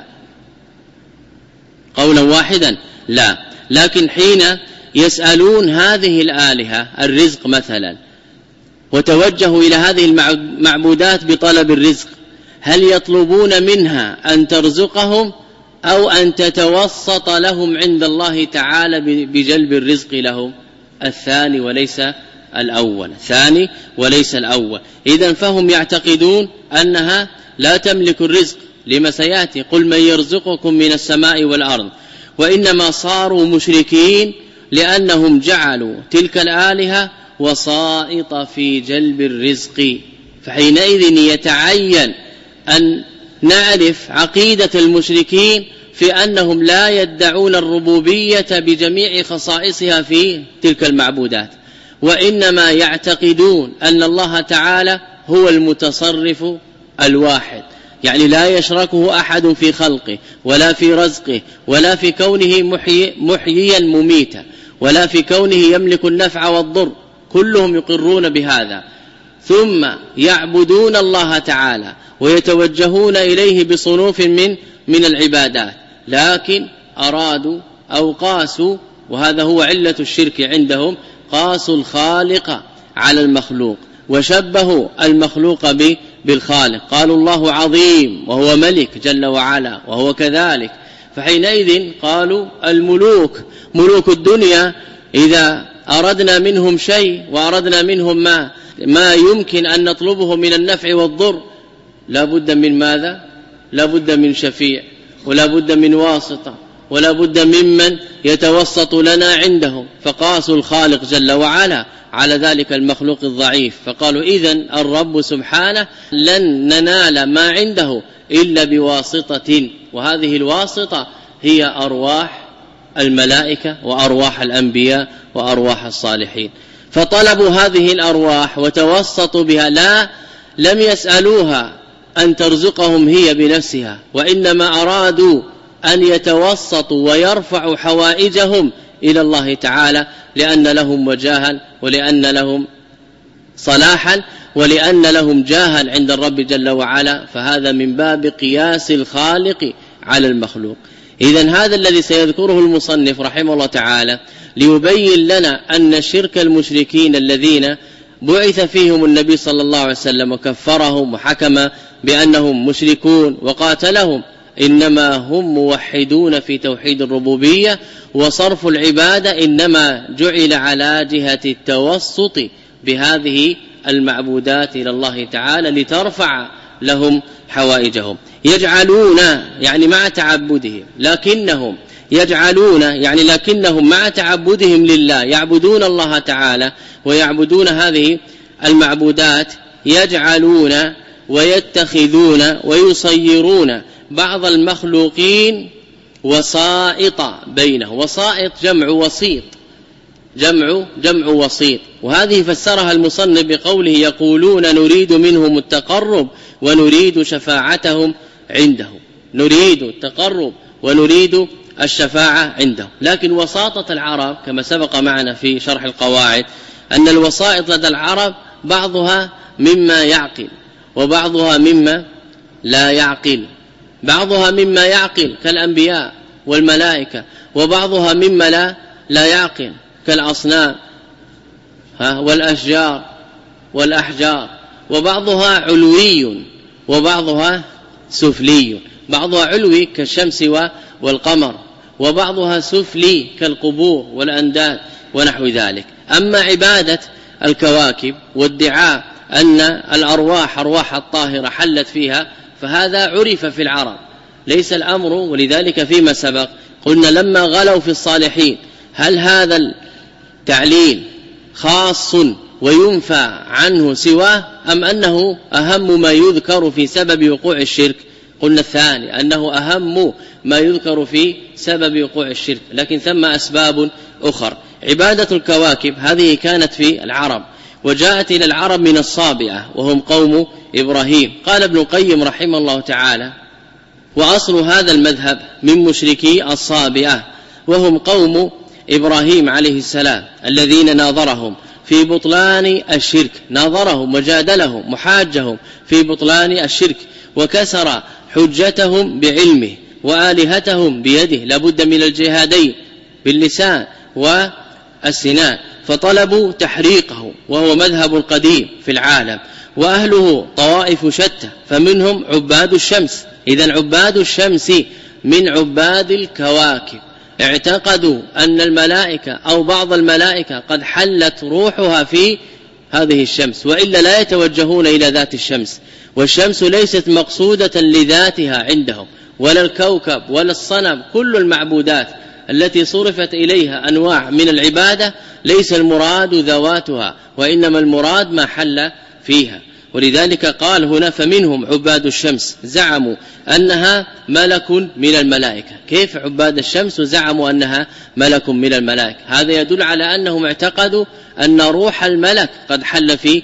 قولا واحدا لا. لكن حين يسألون هذه الآلهة الرزق مثلا وتوجهوا إلى هذه المعبودات بطلب الرزق، هل يطلبون منها أن ترزقهم أو أن تتوسط لهم عند الله تعالى بجلب الرزق لهم؟ الثاني وليس الأول، ثاني وليس الأول. إذن فهم يعتقدون أنها لا تملك الرزق لما سيأتي قل من يرزقكم من السماء والأرض. وإنما صاروا مشركين لأنهم جعلوا تلك الآلهة وسائط في جلب الرزق. فحينئذ يتعين أن نعرف عقيدة المشركين في أنهم لا يدعون الربوبية بجميع خصائصها في تلك المعبودات، وإنما يعتقدون أن الله تعالى هو المتصرف الواحد، يعني لا يشركه أحد في خلقه ولا في رزقه ولا في كونه محيي محييا مميتا ولا في كونه يملك النفع والضر، كلهم يقرون بهذا. ثم يعبدون الله تعالى ويتوجهون إليه بصنوف من من العبادات، لكن أرادوا أو قاسوا، وهذا هو علة الشرك عندهم، قاسوا الخالق على المخلوق وشبهوا المخلوق بالخالق. قالوا الله عظيم وهو ملك جل وعلا وهو كذلك. فحينئذ قالوا الملوك ملوك الدنيا إذا أردنا منهم شيء وأردنا منهم ما ما يمكن أن نطلبه من النفع والضر لا بد من ماذا؟ لا بد من شفيع ولا بد من واسطة ولا بد ممن يتوسط لنا عندهم. فقاسوا الخالق جل وعلا على ذلك المخلوق الضعيف، فقالوا إذن الرب سبحانه لن ننال ما عنده إلا بواسطة، وهذه الواسطة هي أرواح الملائكة وأرواح الأنبياء وأرواح الصالحين. فطلبوا هذه الأرواح وتوسطوا بها، لا لم يسألوها أن ترزقهم هي بنفسها، وإنما أرادوا أن يتوسطوا ويرفعوا حوائجهم إلى الله تعالى، لأن لهم وجاها ولأن لهم صلاحا ولأن لهم جاها عند الرب جل وعلا. فهذا من باب قياس الخالق على المخلوق. إذن هذا الذي سيذكره المصنف رحمه الله تعالى ليبين لنا أن شرك المشركين الذين بعث فيهم النبي صلى الله عليه وسلم وكفرهم وحكم بأنهم مشركون وقاتلهم، إنما هم موحدون في توحيد الربوبية، وصرف العبادة إنما جعل على جهة التوسط بهذه المعبودات إلى الله تعالى لترفع لهم حوائجهم. يجعلون يعني مع تعبدهم، لكنهم يجعلون يعني لكنهم مع تعبدهم لله يعبدون الله تعالى ويعبدون هذه المعبودات، يجعلون ويتخذون ويصيرون بعض المخلوقين وسائط بينه. وسائط جمع وسيط، جمع جمع وسيط، وهذه فسرها المصنف بقوله يقولون نريد منهم التقرب ونريد شفاعتهم عنده، نريد التقرب ونريد الشفاعة عنده. لكن وساطة العرب كما سبق معنا في شرح القواعد أن الوسائط لدى العرب بعضها مما يعقل وبعضها مما لا يعقل، بعضها مما يعقل كالأنبياء والملائكة، وبعضها مما لا لا يعقل كالأصنام والأشجار والأحجار، وبعضها علوي وبعضها سفلي، بعضها علوي كالشمس والقمر، وبعضها سفلي كالقبور والأنداد ونحو ذلك. أما عبادة الكواكب وادعاء أن الأرواح أرواح الطاهرة حلت فيها فهذا عرف في العرب، ليس الأمر. ولذلك فيما سبق قلنا لما غلوا في الصالحين هل هذا التعليل خاص وينفى عنه سواه أم أنه أهم ما يذكر في سبب وقوع الشرك؟ قلنا الثاني أنه أهم ما يذكر في سبب وقوع الشرك، لكن ثم أسباب أخرى. عبادة الكواكب هذه كانت في العرب وجاءت إلى العرب من الصابئة وهم قوم إبراهيم. قال ابن القيم رحمه الله تعالى وأصل هذا المذهب من مشركي الصابئة وهم قوم إبراهيم عليه السلام الذين ناظرهم في بطلان الشرك، ناظرهم وجادلهم محاجهم في بطلان الشرك، وكسر حجتهم بعلمه وآلهتهم بيده، لابد من الجهادين باللسان والسنان، فطلبوا تحريقه وهو مذهب القديم في العالم، وأهله طوائف شتى، فمنهم عباد الشمس. إذن عباد الشمس من عباد الكواكب اعتقدوا أن الملائكة أو بعض الملائكة قد حلت روحها في هذه الشمس، وإلا لا يتوجهون إلى ذات الشمس، والشمس ليست مقصودة لذاتها عندهم، ولا الكوكب ولا الصنم. كل المعبودات التي صرفت إليها أنواع من العبادة ليس المراد ذواتها، وإنما المراد ما حل فيها. ولذلك قال هنا فمنهم عباد الشمس زعموا أنها ملك من الملائكة. كيف عباد الشمس وزعموا أنها ملك من الملائكة؟ هذا يدل على أنهم اعتقدوا أن روح الملك قد حل في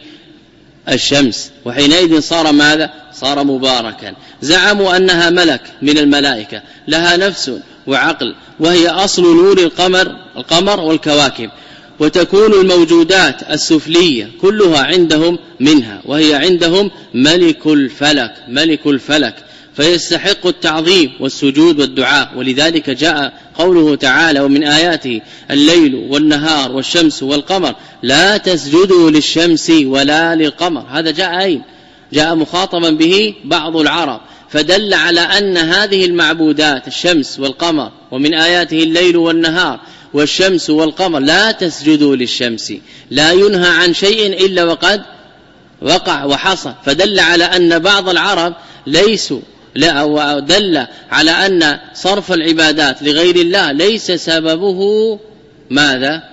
الشمس، وحينئذ صار ماذا؟ صار مباركا. زعموا أنها ملك من الملائكة لها نفس وعقل، وهي أصل نور القمر القمر والكواكب، وتكون الموجودات السفلية كلها عندهم منها، وهي عندهم ملك الفلك ملك الفلك فيستحق التعظيم والسجود والدعاء. ولذلك جاء قوله تعالى ومن آياته الليل والنهار والشمس والقمر لا تسجدوا للشمس ولا للقمر. هذا جاء أين؟ جاء مخاطبا به بعض العرب، فدل على أن هذه المعبودات الشمس والقمر ومن آياته الليل والنهار والشمس والقمر لا تسجدوا للشمس، لا ينهى عن شيء إلا وقد وقع وحصل، فدل على أن بعض العرب ليسوا لا، ودل على أن صرف العبادات لغير الله ليس سببه ماذا؟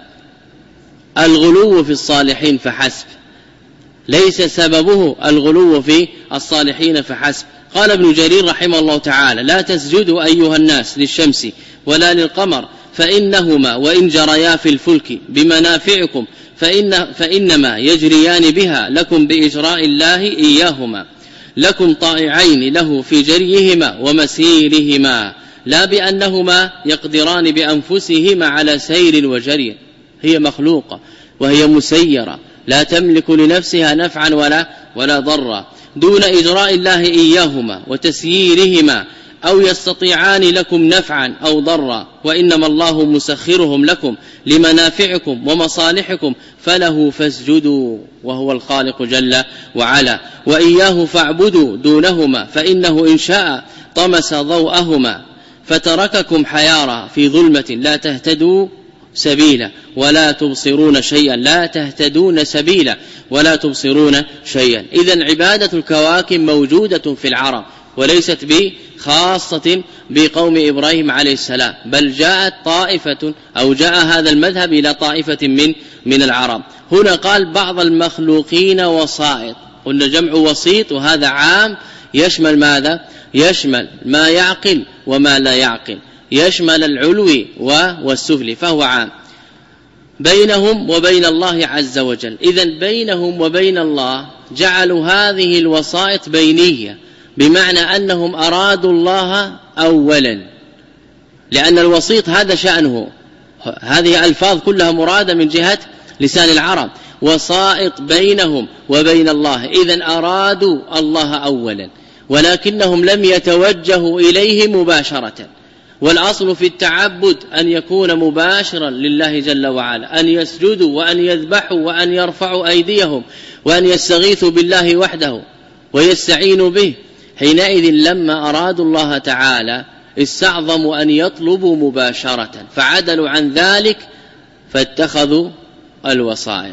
الغلو في الصالحين فحسب، ليس سببه الغلو في الصالحين فحسب. قال ابن جرير رحمه الله تعالى لا تسجدوا أيها الناس للشمس ولا للقمر فإنهما وإن جريا في الفلك بمنافعكم فإن فإنما يجريان بها لكم بإجراء الله إياهما، لكم طائعين له في جريهما ومسيرهما، لا بأنهما يقدران بأنفسهما على سير وجري. هي مخلوقة وهي مسيرة لا تملك لنفسها نفعا ولا ولا ضرا دون إجراء الله إياهما وتسييرهما، أو يستطيعان لكم نفعا أو ضرا، وإنما الله مسخرهم لكم لمنافعكم ومصالحكم، فله فاسجدوا وهو الخالق جل وعلا، وإياه فاعبدوا دونهما، فإنه إن شاء طمس ضوءهما فترككم حيارى في ظلمة لا تهتدوا سبيلا ولا تبصرون شيئا، لا تهتدون سبيلا ولا تبصرون شيئا. إذن عبادة الكواكب موجودة في العرب وليست بخاصة بقوم إبراهيم عليه السلام، بل جاءت طائفة أو جاء هذا المذهب إلى طائفة من من العرب. هنا قال بعض المخلوقين وسائط، قلنا جمع وسيط، وهذا عام يشمل ماذا؟ يشمل ما يعقل وما لا يعقل، يشمل العلوي والسفلي، فهو عام بينهم وبين الله عز وجل. إذن بينهم وبين الله جعلوا هذه الوسائط بينية، بمعنى أنهم أرادوا الله أولا، لأن الوسيط هذا شأنه، هذه ألفاظ كلها مرادة من جهة لسان العرب، وسائط بينهم وبين الله. إذن أرادوا الله أولا، ولكنهم لم يتوجهوا إليه مباشرة. والأصل في التعبد أن يكون مباشرا لله جل وعلا، أن يسجدوا وأن يذبحوا وأن يرفعوا أيديهم وأن يستغيثوا بالله وحده ويستعينوا به. حينئذ لما أرادوا الله تعالى استعظموا أن يطلبوا مباشرة، فعدلوا عن ذلك فاتخذوا الوسائط.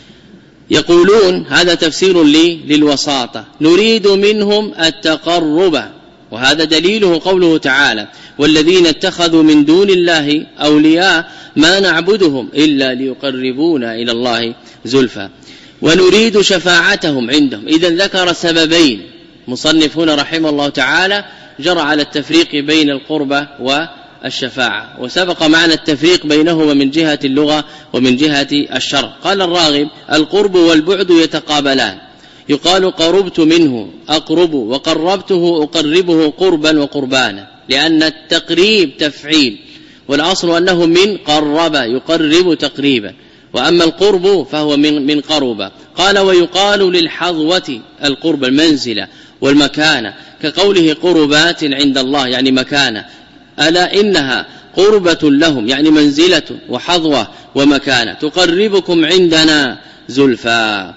يقولون هذا تفسير لي للوساطة، نريد منهم التقرب، وهذا دليله قوله تعالى والذين اتخذوا من دون الله أولياء ما نعبدهم إلا ليقربونا إلى الله زلفى، ونريد شفاعتهم عندهم. إذن ذكر سببين، مصنف هنا رحمه الله تعالى جرى على التفريق بين القربة والشفاعة، وسبق معنا التفريق بينهما من جهة اللغة ومن جهة الشرع. قال الراغب القرب والبعد يتقابلان، يقال قربت منه أقرب، وقربته أقربه قربا وقربانا، لأن التقريب تفعيل، والأصل أنه من قرب يقرب تقريبا، وأما القرب فهو من من قرب. قال ويقال للحظوة القرب المنزلة والمكانة، كقوله قربات عند الله يعني مكانة، ألا إنها قربة لهم يعني منزلة وحظوة ومكانة، تقربكم عندنا زلفى.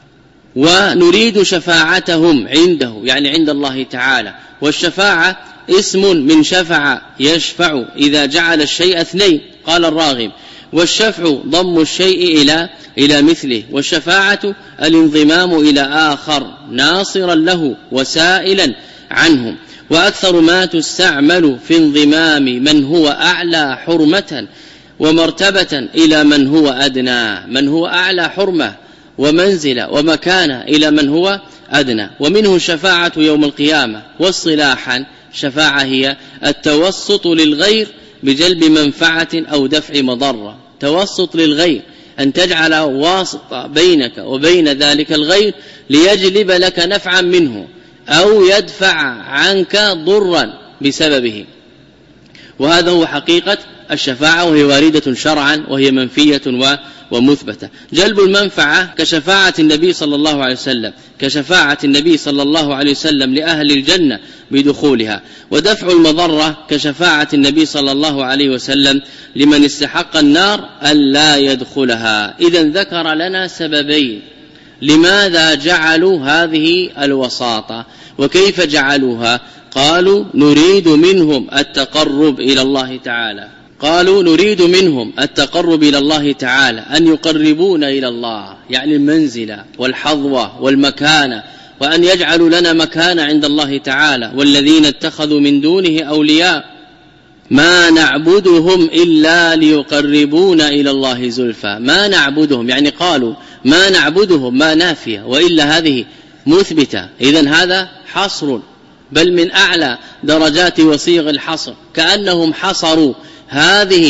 ونريد شفاعتهم عنده يعني عند الله تعالى، والشفاعة اسم من شفع يشفع إذا جعل الشيء اثنين. قال الراغب والشفع ضم الشيء إلى إلى مثله، والشفاعة الانضمام إلى آخر ناصرا له وسائلا عنه. وأكثر ما تستعمل في انضمام من هو أعلى حرمة ومرتبة إلى من هو أدنى، من هو أعلى حرمة ومنزلة ومكانة إلى من هو أدنى. ومنه الشفاعة يوم القيامة. واصطلاحا شفاعة هي التوسط للغير بجلب منفعة أو دفع مضرة، توسط للغير أن تجعل واسطة بينك وبين ذلك الغير ليجلب لك نفعا منه أو يدفع عنك ضرا بسببه، وهذا هو حقيقة الشفاعة، وهي واردة شرعا وهي منفية ومثبتة. جلب المنفعة كشفاعة النبي صلى الله عليه وسلم كشفاعة النبي صلى الله عليه وسلم لأهل الجنة بدخولها، ودفع المضرة كشفاعة النبي صلى الله عليه وسلم لمن استحق النار ألا يدخلها. إذن ذكر لنا سببين لماذا جعلوا هذه الوساطة وكيف جعلوها. قالوا نريد منهم التقرب إلى الله تعالى، قالوا نريد منهم التقرب إلى الله تعالى أن يقربون إلى الله يعني المنزلة والحظوة والمكانة، وأن يجعلوا لنا مكانة عند الله تعالى. والذين اتخذوا من دونه أولياء ما نعبدهم إلا ليقربونا إلى الله زلفى. ما نعبدهم يعني قالوا ما نعبدهم ما نافية، وإلا هذه مثبتة. إذن هذا حصر، بل من أعلى درجات وصيغ الحصر، كأنهم حصروا هذه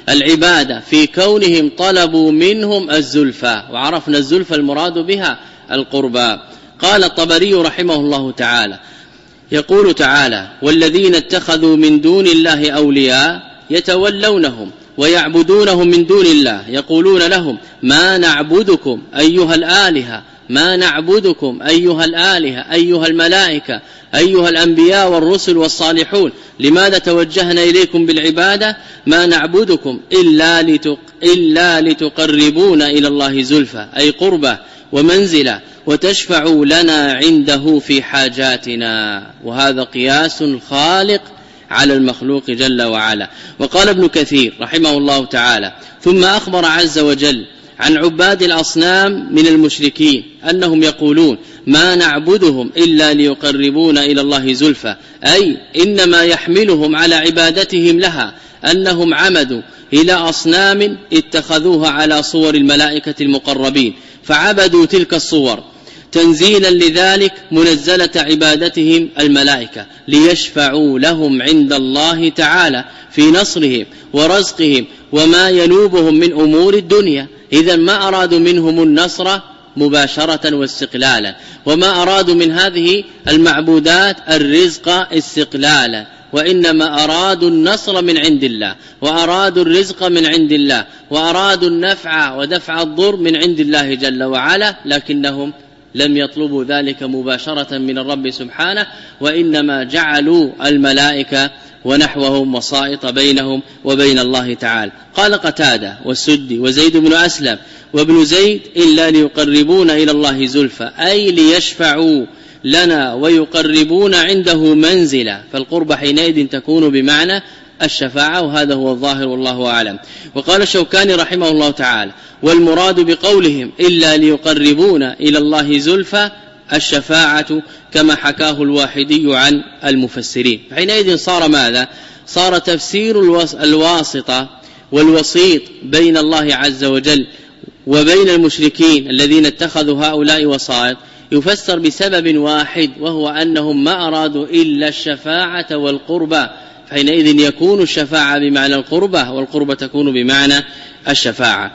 العبادة في كونهم طلبوا منهم الزلفى، وعرفنا الزلفى المراد بها القربى. قال الطبري رحمه الله تعالى يقول تعالى: والذين اتخذوا من دون الله أولياء يتولونهم ويعبدونهم من دون الله يقولون لهم ما نعبدكم أيها الآلهة ما نعبدكم أيها الآلهة أيها الملائكة أيها الأنبياء والرسل والصالحون لماذا توجهنا إليكم بالعبادة؟ ما نعبدكم إلا, لتق إلا لتقربونا إلى الله زلفى أي قربة ومنزلة وتشفعوا لنا عنده في حاجاتنا. وهذا قياس الخالق على المخلوق جل وعلا. وقال ابن كثير رحمه الله تعالى: ثم أخبر عز وجل عن عباد الأصنام من المشركين أنهم يقولون ما نعبدهم إلا ليقربونا إلى الله زلفى، أي إنما يحملهم على عبادتهم لها أنهم عمدوا إلى أصنام اتخذوها على صور الملائكة المقربين فعبدوا تلك الصور تنزيلا لذلك منزلة عبادتهم الملائكة ليشفعوا لهم عند الله تعالى في نصرهم ورزقهم وما ينوبهم من أمور الدنيا. إذن ما أرادوا منهم النصر مباشرة واستقلالا، وما أرادوا من هذه المعبودات الرزق استقلالا، وإنما أرادوا النصر من عند الله، وأرادوا الرزق من عند الله، وأرادوا النفع ودفع الضر من عند الله جل وعلا، لكنهم لم يطلبوا ذلك مباشرة من الرب سبحانه، وإنما جعلوا الملائكة ونحوهم وسائط بينهم وبين الله تعالى. قال قتادة والسدي وزيد بن أسلم وابن زيد: إلا ليقربون إلى الله زلفى، أي ليشفعوا لنا ويقربون عنده منزلا، فالقرب حينئذ تكون بمعنى الشفاعة، وهذا هو الظاهر والله أعلم. وقال الشوكاني رحمه الله تعالى: والمراد بقولهم إلا ليقربون إلى الله زلفى الشفاعة كما حكاه الواحدي عن المفسرين. حينئذ صار ماذا؟ صار تفسير الواسطة والوسيط بين الله عز وجل وبين المشركين الذين اتخذوا هؤلاء وسائط يفسر بسبب واحد، وهو أنهم ما أرادوا إلا الشفاعة والقربة، حينئذ يكون الشفاعة بمعنى القربة والقربة تكون بمعنى الشفاعة.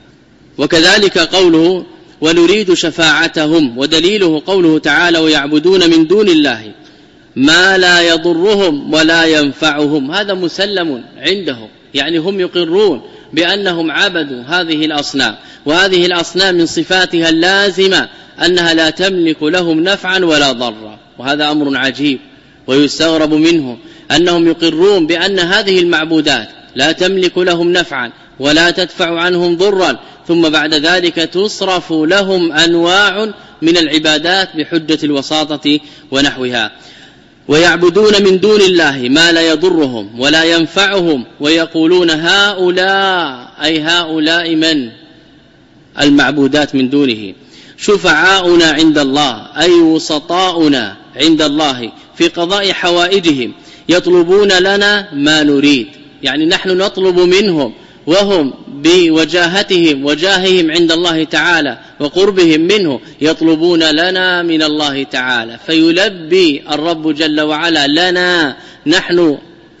وكذلك قوله ونريد شفاعتهم، ودليله قوله تعالى: ويعبدون من دون الله ما لا يضرهم ولا ينفعهم. هذا مسلم عندهم، يعني هم يقرون بأنهم عبدوا هذه الأصنام، وهذه الأصنام من صفاتها اللازمة أنها لا تملك لهم نفعا ولا ضرا، وهذا أمر عجيب ويستغرب منه أنهم يقرون بأن هذه المعبودات لا تملك لهم نفعا ولا تدفع عنهم ضرا، ثم بعد ذلك تصرف لهم أنواع من العبادات بحجة الوساطة ونحوها. ويعبدون من دون الله ما لا يضرهم ولا ينفعهم ويقولون هؤلاء، أي هؤلاء من المعبودات من دونه، شفعاؤنا عند الله، أي وسطاؤنا عند الله في قضاء حوائجهم، يطلبون لنا ما نريد، يعني نحن نطلب منهم وهم بوجاهتهم وجاههم عند الله تعالى وقربهم منه يطلبون لنا من الله تعالى، فيلبي الرب جل وعلا لنا نحن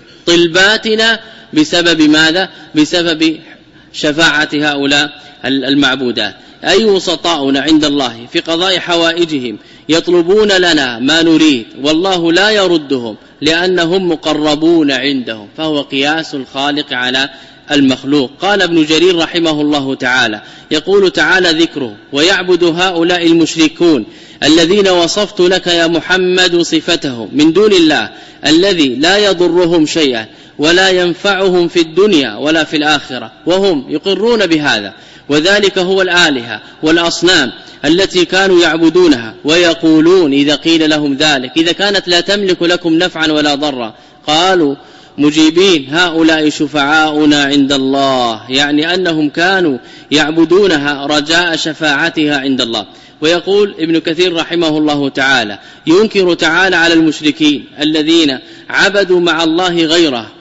طلباتنا بسبب ماذا؟ بسبب شفاعة هؤلاء المعبودات، أي وسطاؤنا عند الله في قضاء حوائجهم، يطلبون لنا ما نريد والله لا يردهم لأنهم مقربون عندهم، فهو قياس الخالق على المخلوق. قال ابن جرير رحمه الله تعالى: يقول تعالى ذكره: ويعبد هؤلاء المشركون الذين وصفت لك يا محمد صفتهم من دون الله الذي لا يضرهم شيئا ولا ينفعهم في الدنيا ولا في الآخرة، وهم يقرون بهذا، وذلك هو الآلهة والأصنام التي كانوا يعبدونها، ويقولون إذا قيل لهم ذلك إذا كانت لا تملك لكم نفعا ولا ضرا قالوا مجيبين هؤلاء شفعاؤنا عند الله، يعني أنهم كانوا يعبدونها رجاء شفاعتها عند الله. ويقول ابن كثير رحمه الله تعالى: ينكر تعالى على المشركين الذين عبدوا مع الله غيره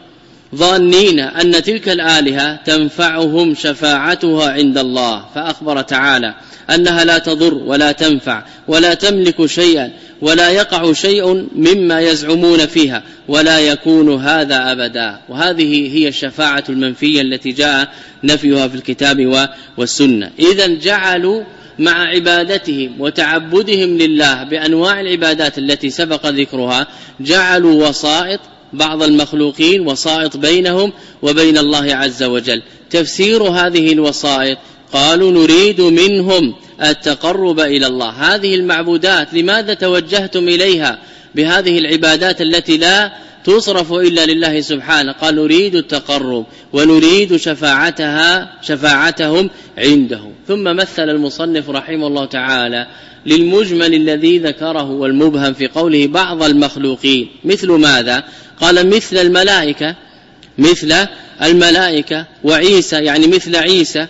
ظانين أن تلك الآلهة تنفعهم شفاعتها عند الله، فأخبر تعالى أنها لا تضر ولا تنفع ولا تملك شيئا ولا يقع شيء مما يزعمون فيها ولا يكون هذا أبدا. وهذه هي الشفاعة المنفية التي جاء نفيها في الكتاب والسنة. إذن جعلوا مع عبادتهم وتعبدهم لله بأنواع العبادات التي سبق ذكرها جعلوا وسائط بعض المخلوقين وسائط بينهم وبين الله عز وجل. تفسير هذه الوسائط قالوا نريد منهم التقرب إلى الله. هذه المعبودات لماذا توجهتم إليها بهذه العبادات التي لا تصرف إلا لله سبحانه؟ قال نريد التقرب ونريد شفاعتها شفاعتهم عنده. ثم مثل المصنف رحمه الله تعالى للمجمل الذي ذكره والمبهم في قوله بعض المخلوقين مثل ماذا؟ قال مثل الملائكة مثل الملائكة وعيسى يعني مثل عيسى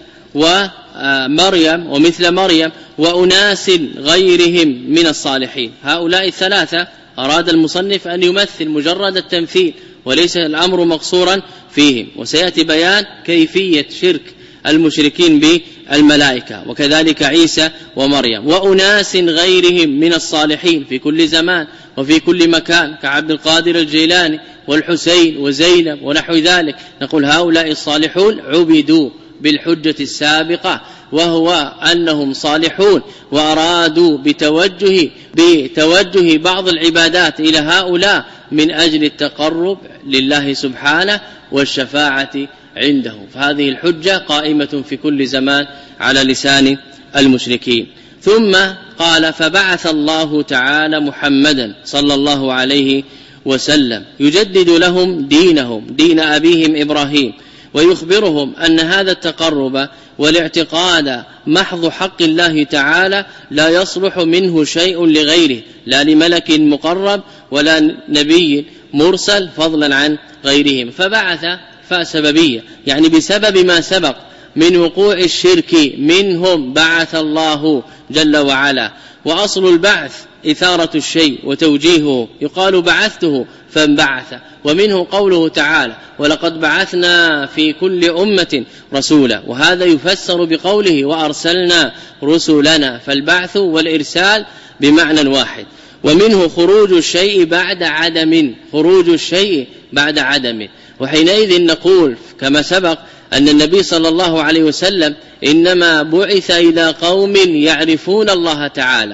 ومريم ومثل مريم وأناس غيرهم من الصالحين. هؤلاء الثلاثة أراد المصنف أن يمثل مجرد التمثيل وليس الأمر مقصورا فيهم. وسيأتي بيان كيفية شرك المشركين بالملائكة وكذلك عيسى ومريم وأناس غيرهم من الصالحين في كل زمان وفي كل مكان كعبد القادر الجيلاني والحسين وزينب ونحو ذلك. نقول هؤلاء الصالحون عبدوا بالحجة السابقة وهو أنهم صالحون وأرادوا بتوجه بتوجه بعض العبادات إلى هؤلاء من أجل التقرب لله سبحانه والشفاعة عنده. فهذه الحجة قائمة في كل زمان على لسان المشركين. ثم قال فبعث الله تعالى محمدا صلى الله عليه وسلم يجدد لهم دينهم دين أبيهم إبراهيم ويخبرهم أن هذا التقرب والاعتقاد محض حق الله تعالى لا يصلح منه شيء لغيره لا لملك مقرب ولا نبي مرسل فضلا عن غيرهم. فبعث فسببية يعني بسبب ما سبق من وقوع الشرك منهم بعث الله جل وعلا. وأصل البعث إثارة الشيء وتوجيهه يقال بعثته فانبعث. ومنه قوله تعالى ولقد بعثنا في كل أمة رسولا وهذا يفسر بقوله وأرسلنا رسلنا فالبعث والإرسال بمعنى واحد. ومنه خروج الشيء بعد عدم خروج الشيء بعد عدم. وحينئذ نقول كما سبق أن النبي صلى الله عليه وسلم إنما بعث إلى قوم يعرفون الله تعالى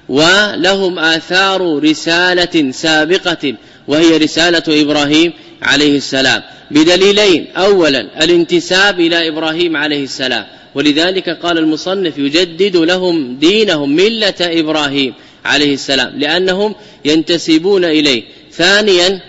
ولهم آثار رسالة سابقة وهي رسالة إبراهيم عليه السلام بدليلين. أولا الانتساب إلى إبراهيم عليه السلام ولذلك قال المصنف يجدد لهم دينهم ملة إبراهيم عليه السلام لأنهم ينتسبون إليه. ثانيا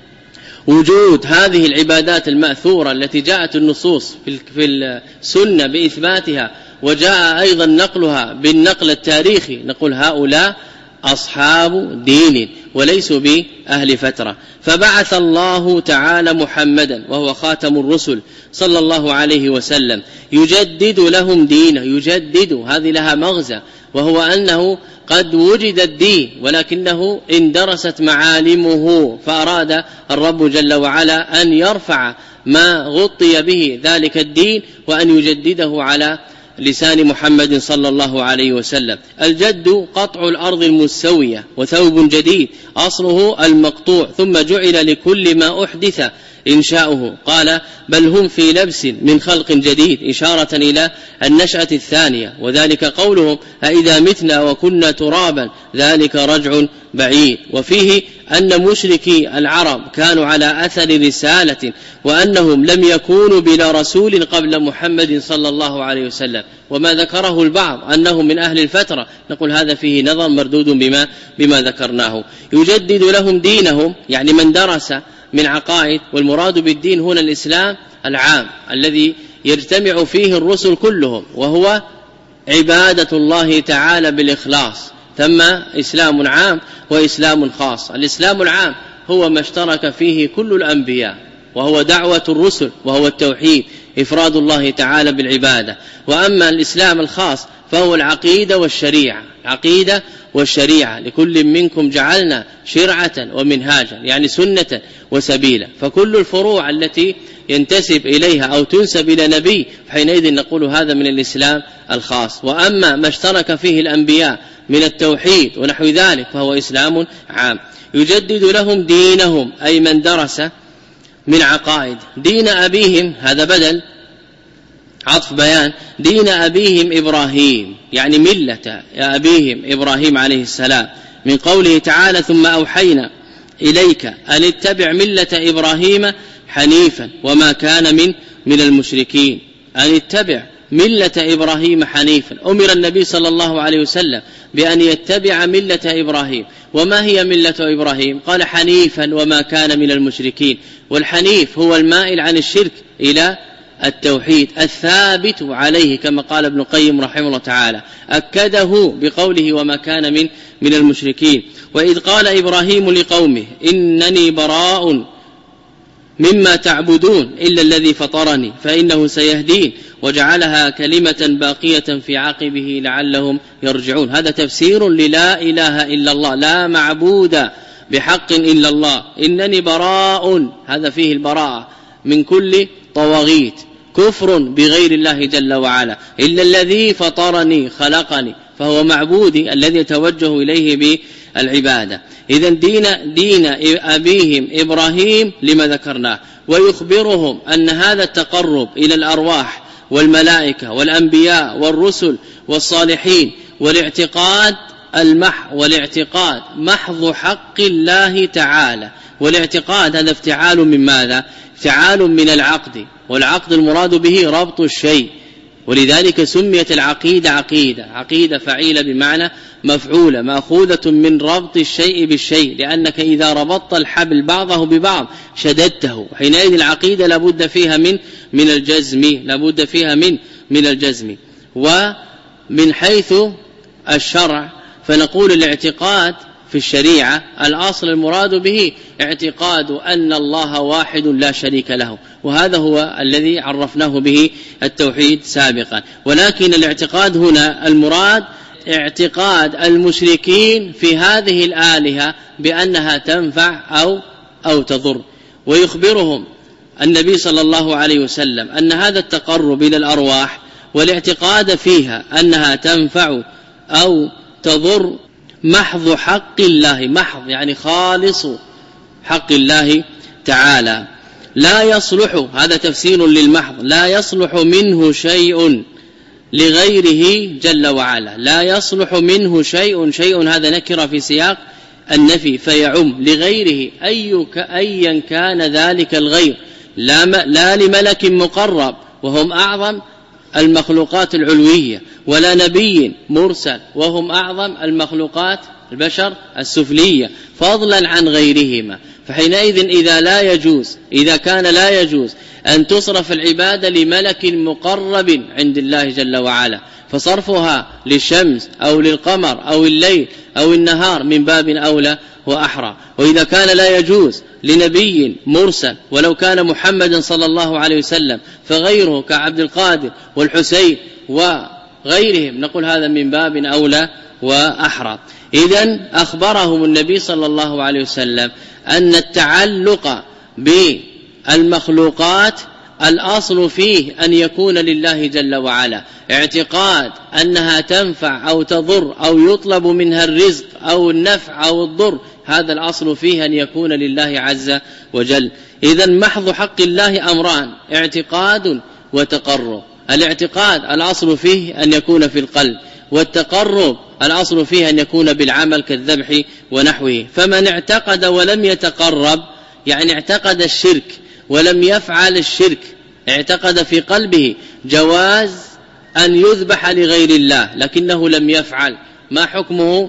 وجود هذه العبادات المأثورة التي جاءت النصوص في السنة بإثباتها وجاء أيضا نقلها بالنقل التاريخي. نقول هؤلاء أصحاب دين وليسوا بأهل فترة. فبعث الله تعالى محمدا وهو خاتم الرسل صلى الله عليه وسلم يجدد لهم دينه. يجدد هذه لها مغزى وهو أنه قد وجد الدين ولكنه اندرست معالمه فأراد الرب جل وعلا أن يرفع ما غطي به ذلك الدين وأن يجدده على لسان محمد صلى الله عليه وسلم. الجد قطع الأرض المستوية وثوب جديد أصله المقطوع ثم جعل لكل ما أحدث إنشاؤه. قال بل هم في لبس من خلق جديد إشارة إلى النشأة الثانية وذلك قولهم أإذا متنا وكنا ترابا ذلك رجع بعيد. وفيه أن مشركي العرب كانوا على أثر رسالة وأنهم لم يكونوا بلا رسول قبل محمد صلى الله عليه وسلم. وما ذكره البعض أنهم من أهل الفترة نقول هذا فيه نظر مردود بما, بما ذكرناه. يجدد لهم دينهم يعني من درس من عقائد والمراد بالدين هنا الإسلام العام الذي يجتمع فيه الرسل كلهم وهو عبادة الله تعالى بالإخلاص. ثم إسلام عام وإسلام خاص. الإسلام العام هو ما اشترك فيه كل الأنبياء وهو دعوة الرسل وهو التوحيد إفراد الله تعالى بالعبادة. وأما الإسلام الخاص فهو العقيدة والشريعة العقيدة والشريعة، لكل منكم جعلنا شرعة ومنهاجا يعني سنة وسبيلا. فكل الفروع التي ينتسب إليها أو تنسب إلى نبي فحينئذ نقول هذا من الإسلام الخاص. وأما ما اشترك فيه الأنبياء من التوحيد ونحو ذلك فهو إسلام عام. يجدد لهم دينهم أي من درس من عقائد. دين أبيهم هذا بدل عطف بيان، دين أبيهم إبراهيم يعني ملة أبيهم إبراهيم عليه السلام، من قوله تعالى ثم أوحينا إليك أن اتبع ملة إبراهيم حنيفا وما كان من من المشركين. أن اتبع ملة إبراهيم حنيفا، أمر النبي صلى الله عليه وسلم بأن يتبع ملة إبراهيم. وما هي ملة إبراهيم؟ قال حنيفا وما كان من المشركين. والحنيف هو المائل عن الشرك إلى التوحيد الثابت عليه، كما قال ابن القيم رحمه الله تعالى أكده بقوله وما كان من من المشركين. وإذ قال إبراهيم لقومه إنني براء مما تعبدون إلا الذي فطرني فإنه سيهدين وجعلها كلمة باقية في عقبه لعلهم يرجعون. هذا تفسير للا إله إلا الله، لا معبود بحق إلا الله. إنني براء هذا فيه البراءة من كل طواغيت، كفر بغير الله جل وعلا، إلا الذي فطرني خلقني فهو معبودي الذي يتوجه إليه بالعبادة. إذن دين, دين أبيهم إبراهيم لما ذكرناه. ويخبرهم أن هذا التقرب إلى الأرواح والملائكة والأنبياء والرسل والصالحين والاعتقاد المح والاعتقاد محض حق الله تعالى. والاعتقاد هذا افتعال من ماذا؟ افتعال من العقد، والعقد المراد به ربط الشيء، ولذلك سميت العقيدة عقيدة، عقيدة فعيلة بمعنى مفعولة مأخوذة من ربط الشيء بالشيء، لأنك إذا ربطت الحبل بعضه ببعض شددته، حينئذ العقيدة لابد فيها من من الجزم، لابد فيها من من الجزم. ومن حيث الشرع فنقول الاعتقاد في الشريعة الأصل المراد به اعتقاد أن الله واحد لا شريك له، وهذا هو الذي عرفناه به التوحيد سابقا. ولكن الاعتقاد هنا المراد اعتقاد المشركين في هذه الآلهة بأنها تنفع أو أو تضر. ويخبرهم النبي صلى الله عليه وسلم أن هذا التقرب إلى الأرواح والاعتقاد فيها أنها تنفع أو تضر محض حق الله، محض يعني خالص حق الله تعالى، لا يصلح، هذا تفسير للمحض، لا يصلح منه شيء لغيره جل وعلا، لا يصلح منه شيء، شيء هذا نكر في سياق النفي فيعم لغيره أي أيا كان ذلك الغير، لا, لا لملك مقرب وهم أعظم المخلوقات العلوية، ولا نبي مرسل وهم أعظم المخلوقات البشر السفلية، فضلا عن غيرهما. فحينئذ إذا لا يجوز إذا كان لا يجوز أن تصرف العبادة لملك مقرب عند الله جل وعلا، فصرفها للشمس أو للقمر أو الليل أو النهار من باب أولى وأحرى. وإذا كان لا يجوز لنبي مرسل ولو كان محمدا صلى الله عليه وسلم فغيره كعبد القادر والحسين وغيرهم نقول هذا من باب أولى وأحرى. إذن أخبرهم النبي صلى الله عليه وسلم أن التعلق بالمخلوقات الأصل فيه أن يكون لله جل وعلا، اعتقاد أنها تنفع أو تضر أو يطلب منها الرزق أو النفع أو الضر، هذا الأصل فيه أن يكون لله عز وجل. إذن محض حق الله أمران، اعتقاد وتقرب. الاعتقاد الأصل فيه أن يكون في القلب، والتقرب الأصل فيه أن يكون بالعمل كالذبح ونحوه. فمن اعتقد ولم يتقرب يعني اعتقد الشرك ولم يفعل الشرك، اعتقد في قلبه جواز أن يذبح لغير الله لكنه لم يفعل، ما حكمه؟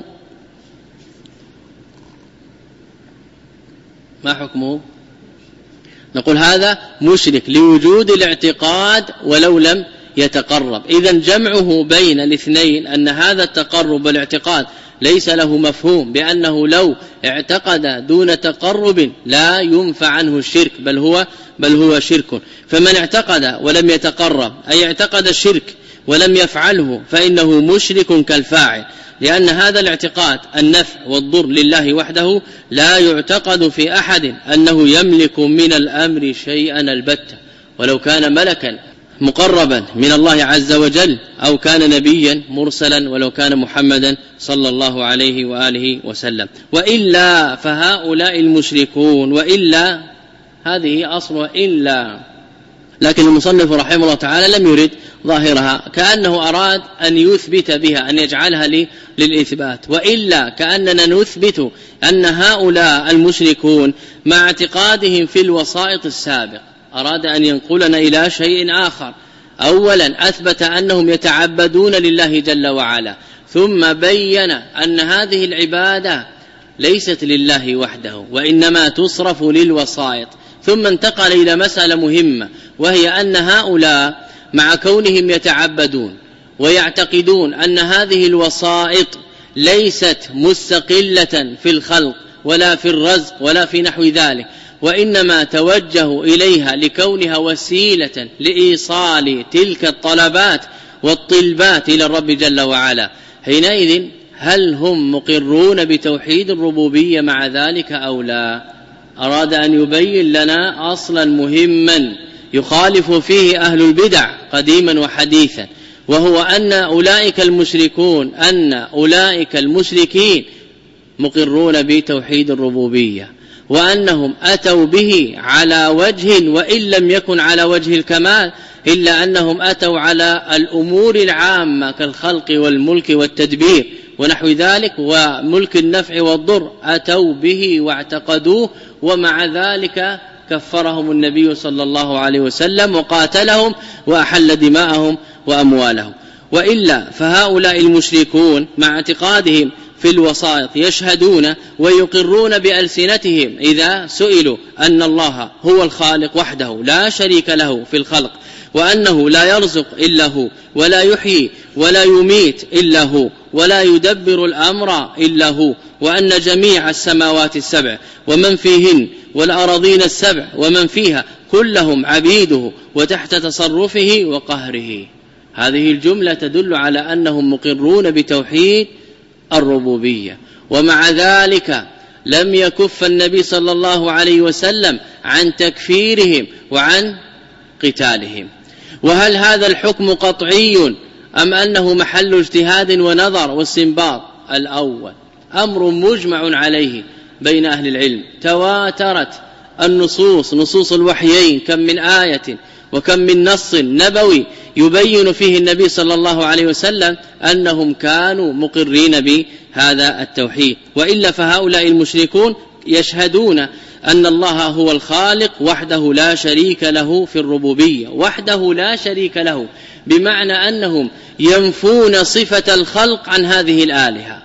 ما حكمه؟ نقول هذا مشرك لوجود الاعتقاد ولو لم يتقرب. إذن جمعه بين الاثنين أن هذا التقرب والاعتقاد ليس له مفهوم، بأنه لو اعتقد دون تقرب لا ينفع عنه الشرك بل هو بل هو شرك. فمن اعتقد ولم يتقرب أي اعتقد الشرك ولم يفعله فإنه مشرك كالفاعل، لأن هذا الاعتقاد النفع والضر لله وحده لا يعتقد في أحد أنه يملك من الأمر شيئا البتة، ولو كان ملكا مقربا من الله عز وجل أو كان نبيا مرسلا ولو كان محمدا صلى الله عليه وآله وسلم. وإلا فهؤلاء المشركون، وإلا هذه أصلها إلا، لكن المصنف رحمه الله تعالى لم يرد ظاهرها، كأنه أراد أن يثبت بها، أن يجعلها لي للإثبات. وإلا كأننا نثبت أن هؤلاء المشركون مع اعتقادهم في الوسائط السابق أراد أن ينقلنا إلى شيء آخر. أولا أثبت أنهم يتعبدون لله جل وعلا، ثم بين أن هذه العبادة ليست لله وحده وإنما تصرف للوسائط، ثم انتقل إلى مسألة مهمة، وهي أن هؤلاء مع كونهم يتعبدون ويعتقدون أن هذه الوسائط ليست مستقلة في الخلق ولا في الرزق ولا في نحو ذلك، وإنما توجهوا إليها لكونها وسيلة لإيصال تلك الطلبات والطلبات إلى الرب جل وعلا، حينئذ هل هم مقرون بتوحيد الربوبية مع ذلك أو لا؟ أراد أن يبين لنا أصلا مهما يخالف فيه أهل البدع قديما وحديثا، وهو أن أولئك المشركون أن أولئك المشركين مقرون بتوحيد الربوبية، وأنهم أتوا به على وجه وإن لم يكن على وجه الكمال، إلا أنهم أتوا على الأمور العامة كالخلق والملك والتدبير ونحو ذلك، وملك النفع والضر أتوا به واعتقدوه، ومع ذلك كفرهم النبي صلى الله عليه وسلم وقاتلهم وأحل دماءهم وأموالهم. وإلا فهؤلاء المشركون مع اعتقادهم في الوسائط يشهدون ويقرون بألسنتهم إذا سئلوا أن الله هو الخالق وحده لا شريك له في الخلق، وأنه لا يرزق إلا هو، ولا يحيي ولا يميت إلا هو، ولا يدبر الأمر إلا هو، وأن جميع السماوات السبع ومن فيهن والأراضين السبع ومن فيها كلهم عبيده وتحت تصرفه وقهره. هذه الجملة تدل على أنهم مقرون بتوحيد الربوبية، ومع ذلك لم يكف النبي صلى الله عليه وسلم عن تكفيرهم وعن قتالهم. وهل هذا الحكم قطعي أم أنه محل اجتهاد ونظر واستنباط؟ الأول أمر مجمع عليه بين أهل العلم، تواترت النصوص نصوص الوحيين كم من آية وكم من نص نبوي يبين فيه النبي صلى الله عليه وسلم أنهم كانوا مقرين بهذا التوحيد. وإلا فهؤلاء المشركون يشهدون أن الله هو الخالق وحده لا شريك له في الربوبية، وحده لا شريك له بمعنى أنهم ينفون صفة الخلق عن هذه الآلهة.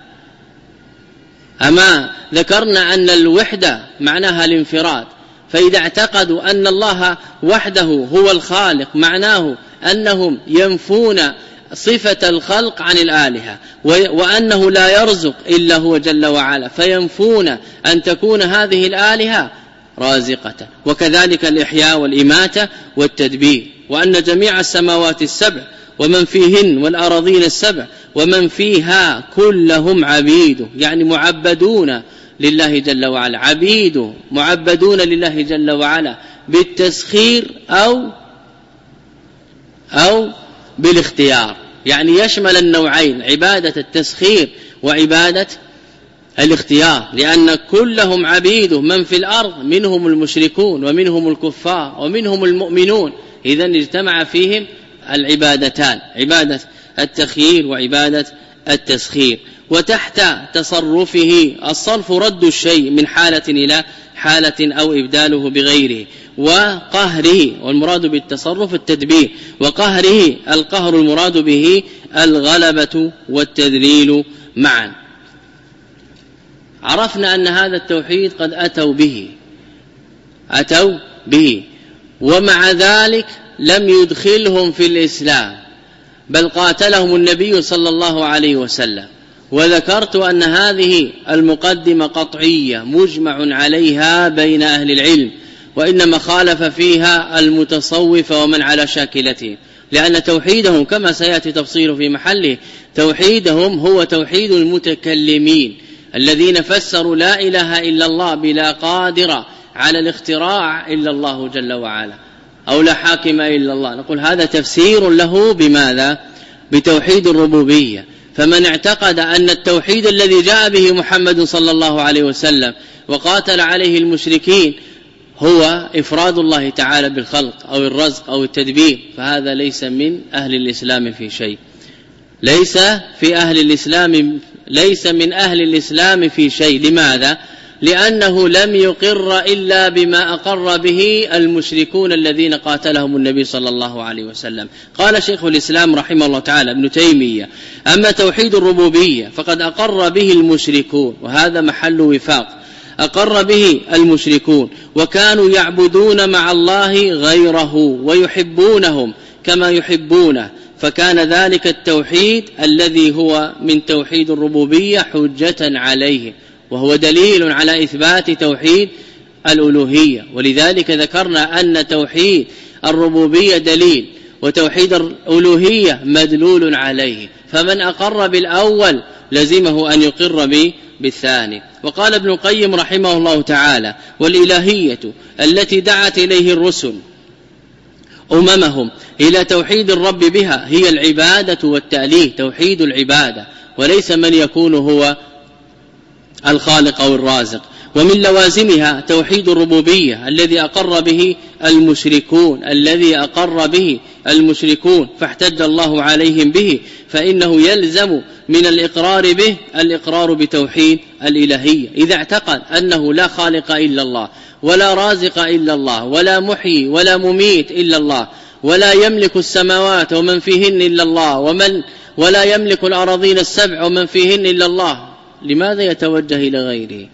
أما ذكرنا أن الوحدة معناها الانفراد، فإذا اعتقدوا أن الله وحده هو الخالق معناه أنهم ينفون صفة الخلق عن الآلهة، وأنه لا يرزق إلا هو جل وعلا، فينفون أن تكون هذه الآلهة رازقة، وكذلك الإحياء والإماتة والتدبير، وأن جميع السماوات السبع ومن فيهن والأراضين السبع ومن فيها كلهم عبيد، يعني معبدون لله جل وعلا، عبيد معبدون لله جل وعلا بالتسخير أو أو بالاختيار، يعني يشمل النوعين، عبادة التسخير وعبادة الاختيار، لأن كلهم عبيد من في الأرض، منهم المشركون ومنهم الكفار ومنهم المؤمنون، إذن اجتمع فيهم العبادتان، عبادة التخيير وعبادة التسخير. وتحت تصرفه الصرف رد الشيء من حالة إلى حالة أو إبداله بغيره، وقهره، والمراد بالتصرف التدبير، وقهره القهر المراد به الغلبة والتذليل معا. عرفنا أن هذا التوحيد قد أتوا به أتوا به ومع ذلك لم يدخلهم في الإسلام، بل قاتلهم النبي صلى الله عليه وسلم. وذكرت أن هذه المقدمة قطعية مجمع عليها بين أهل العلم، وإنما خالف فيها المتصوف ومن على شاكلته، لأن توحيدهم كما سيأتي تفصيله في محله توحيدهم هو توحيد المتكلمين الذين فسروا لا إله إلا الله بلا قادر على الاختراع إلا الله جل وعلا أو لا حاكم إلا الله. نقول هذا تفسير له بماذا؟ بتوحيد الربوبية. فمن اعتقد أن التوحيد الذي جاء به محمد صلى الله عليه وسلم وقاتل عليه المشركين هو إفراد الله تعالى بالخلق أو الرزق أو التدبير، فهذا ليس من أهل الإسلام في شيء، ليس في أهل الإسلام ليس من أهل الإسلام في شيء. لماذا؟ لأنه لم يقر إلا بما أقر به المشركون الذين قاتلهم النبي صلى الله عليه وسلم. قال شيخ الإسلام رحمه الله تعالى ابن تيمية: أما توحيد الربوبية فقد أقر به المشركون، وهذا محل وفاق، أقر به المشركون وكانوا يعبدون مع الله غيره ويحبونهم كما يحبونه، فكان ذلك التوحيد الذي هو من توحيد الربوبية حجة عليه، وهو دليل على إثبات توحيد الألوهية. ولذلك ذكرنا أن توحيد الربوبية دليل وتوحيد الألوهية مدلول عليه، فمن أقر بالأول لزمه أن يقر به بالثاني. وقال ابن القيم رحمه الله تعالى: والإلهية التي دعت إليه الرسل أممهم إلى توحيد الرب بها هي العبادة والتأليه، توحيد العبادة، وليس من يكون هو الخالق أو الرازق. ومن لوازمها توحيد الربوبية الذي أقر به المشركون الذي أقر به المشركون فاحتج الله عليهم به، فإنه يلزم من الإقرار به الإقرار بتوحيد الإلهية. إذا اعتقد أنه لا خالق إلا الله ولا رازق إلا الله ولا محيي ولا مميت إلا الله ولا يملك السماوات ومن فيهن إلا الله ومن ولا يملك الأراضين السبع ومن فيهن إلا الله، لماذا يتوجه إلى غيره؟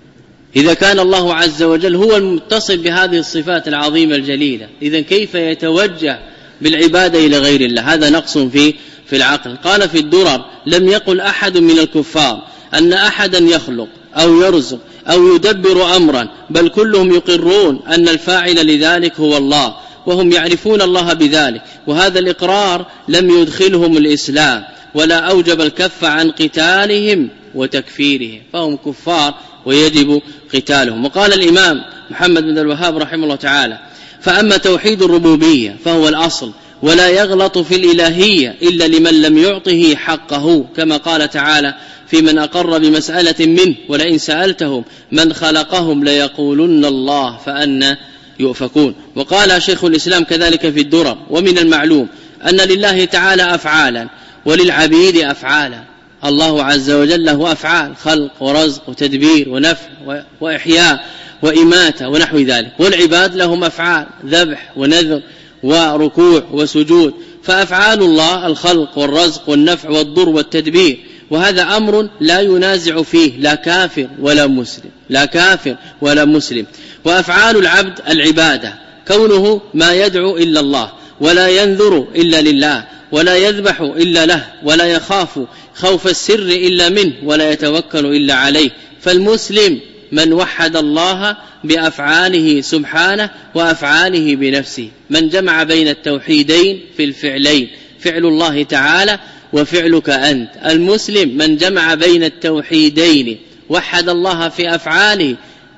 إذا كان الله عز وجل هو المتصف بهذه الصفات العظيمة الجليلة، إذن كيف يتوجه بالعبادة إلى غير الله؟ هذا نقص في في العقل. قال في الدرر: لم يقل أحد من الكفار أن أحدا يخلق أو يرزق أو يدبر أمرا، بل كلهم يقرون أن الفاعل لذلك هو الله، وهم يعرفون الله بذلك، وهذا الإقرار لم يدخلهم الإسلام ولا أوجب الكف عن قتالهم وتكفيرهم، فهم كفار ويجب قتالهم. وقال الإمام محمد بن الوهاب رحمه الله تعالى: فأما توحيد الربوبية فهو الأصل، ولا يغلط في الإلهية إلا لمن لم يعطه حقه، كما قال تعالى في من أقر بمسألة منه: ولئن سألتهم من خلقهم ليقولن الله فأنى يؤفكون. وقال شيخ الإسلام كذلك في الدرر: ومن المعلوم أن لله تعالى أفعالا وللعبيد أفعالا، الله عز وجل له أفعال: خلق ورزق وتدبير ونفع وإحياء وإماتة ونحو ذلك، والعباد لهم أفعال: ذبح ونذر وركوع وسجود. فأفعال الله الخلق والرزق والنفع والضر والتدبير، وهذا أمر لا ينازع فيه لا كافر ولا مسلم لا كافر ولا مسلم. وأفعال العبد العبادة، كونه ما يدعو إلا الله ولا ينذر إلا لله ولا يذبح إلا له ولا يخاف خوف السر إلا منه ولا يتوكل إلا عليه. فالمسلم من وحد الله بأفعاله سبحانه وأفعاله بنفسه، من جمع بين التوحيدين في الفعلين، فعل الله تعالى وفعلك أنت. المسلم من جمع بين التوحيدين، وحد الله في أفعاله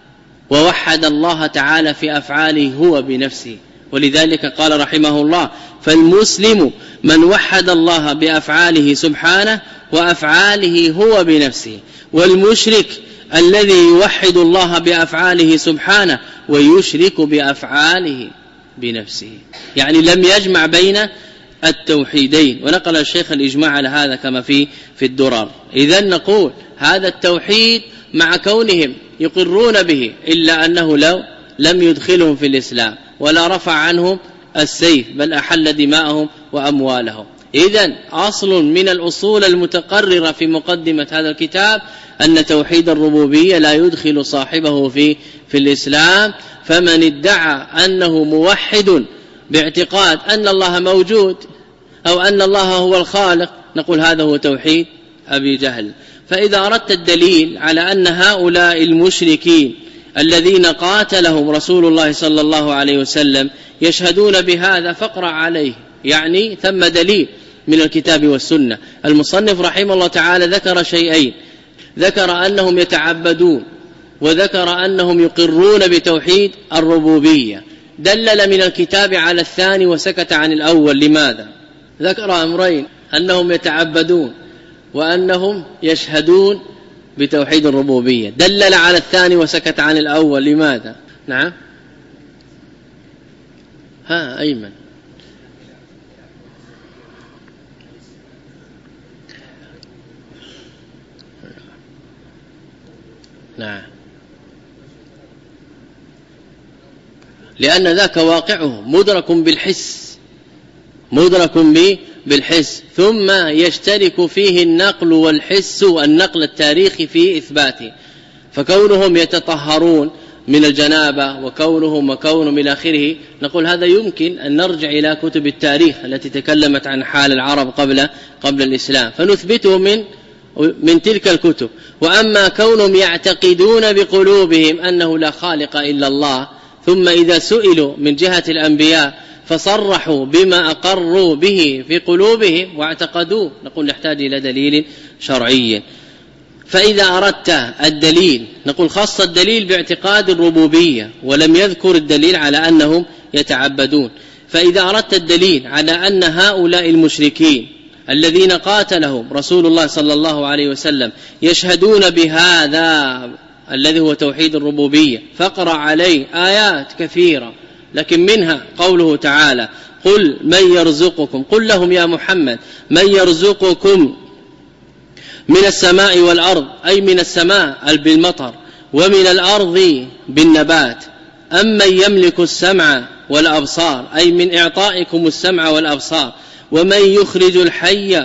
ووحد الله تعالى في أفعاله هو بنفسه. ولذلك قال رحمه الله: فالمسلم من وحد الله بأفعاله سبحانه وأفعاله هو بنفسه. والمشرك الذي يوحد الله بأفعاله سبحانه ويشرك بأفعاله بنفسه، يعني لم يجمع بين التوحيدين. ونقل الشيخ الإجماع على هذا كما في في الدرر. إذن نقول هذا التوحيد مع كونهم يقرون به إلا أنه لو لم يدخلهم في الإسلام ولا رفع عنهم السيف، بل أحل دماءهم وأموالهم. إذن أصل من الأصول المتقررة في مقدمة هذا الكتاب أن توحيد الربوبية لا يدخل صاحبه في في الإسلام. فمن ادعى أنه موحد باعتقاد أن الله موجود أو أن الله هو الخالق، نقول هذا هو توحيد أبي جهل. فإذا أردت الدليل على أن هؤلاء المشركين الذين قاتلهم رسول الله صلى الله عليه وسلم يشهدون بهذا فاقرأ عليه، يعني ثم دليل من الكتاب والسنة. المصنف رحمه الله تعالى ذكر شيئين، ذكر أنهم يتعبدون وذكر أنهم يقرون بتوحيد الربوبية، دلل من الكتاب على الثاني وسكت عن الأول. لماذا؟ ذكر أمرين، أنهم يتعبدون وأنهم يشهدون بتوحيد الربوبية، دلل على الثاني وسكت عن الأول. لماذا؟ نعم ها أيمن. نعم لأن ذاك واقعه مدرك بالحس، مدرك بالحس، ثم يشترك فيه النقل والحس، النقل التاريخي في إثباته. فكونهم يتطهرون من الجنابة وكونهم وكونهم إلى آخره، نقول هذا يمكن أن نرجع إلى كتب التاريخ التي تكلمت عن حال العرب قبل قبل الإسلام فنثبته من من تلك الكتب. وأما كونهم يعتقدون بقلوبهم أنه لا خالق إلا الله، ثم إذا سئلوا من جهة الأنبياء فصرحوا بما أقروا به في قلوبهم واعتقدوه، نقول نحتاج إلى دليل شرعي. فإذا أردت الدليل، نقول خص الدليل باعتقاد الربوبية ولم يذكر الدليل على أنهم يتعبدون. فإذا أردت الدليل على أن هؤلاء المشركين الذين قاتلهم رسول الله صلى الله عليه وسلم يشهدون بهذا الذي هو توحيد الربوبية، فاقرأ عليه آيات كثيرة، لكن منها قوله تعالى قل من يرزقكم، قل لهم يا محمد من يرزقكم من السماء والأرض، أي من السماء بالمطر ومن الأرض بالنبات، أمن يملك السمع والأبصار، أي من إعطائكم السمع والأبصار، ومن يخرج الحي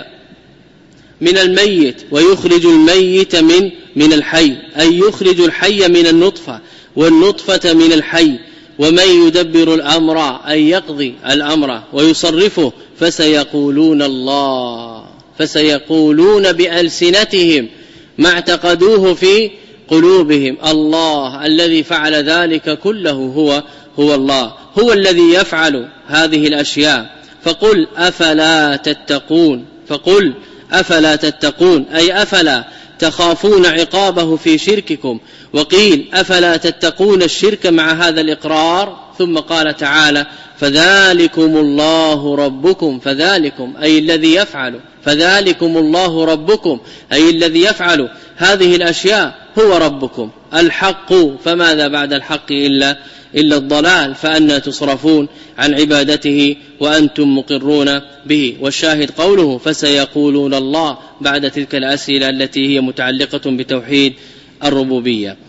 من الميت ويخرج الميت من من الحي، أي يخرج الحي من النطفة والنطفة من الحي، ومن يدبر الأمر، أي يقضي الأمر ويصرفه، فسيقولون الله، فسيقولون بألسنتهم ما اعتقدوه في قلوبهم الله الذي فعل ذلك كله هو هو الله، هو الذي يفعل هذه الأشياء. فقل أفلا تتقون، فقل أفلا تتقون، أي أفلا تخافون عقابه في شرككم. وقيل أفلا تتقون الشرك مع هذا الإقرار. ثم قال تعالى فذلكم الله ربكم، فذلكم أي الذي يفعل، فذلكم الله ربكم أي الذي يفعل هذه الأشياء هو ربكم الحق، فماذا بعد الحق إلا إلا الضلال، فأنى تصرفون عن عبادته وأنتم مقرون به. والشاهد قوله فسيقولون الله بعد تلك الأسئلة التي هي متعلقة بتوحيد الربوبية.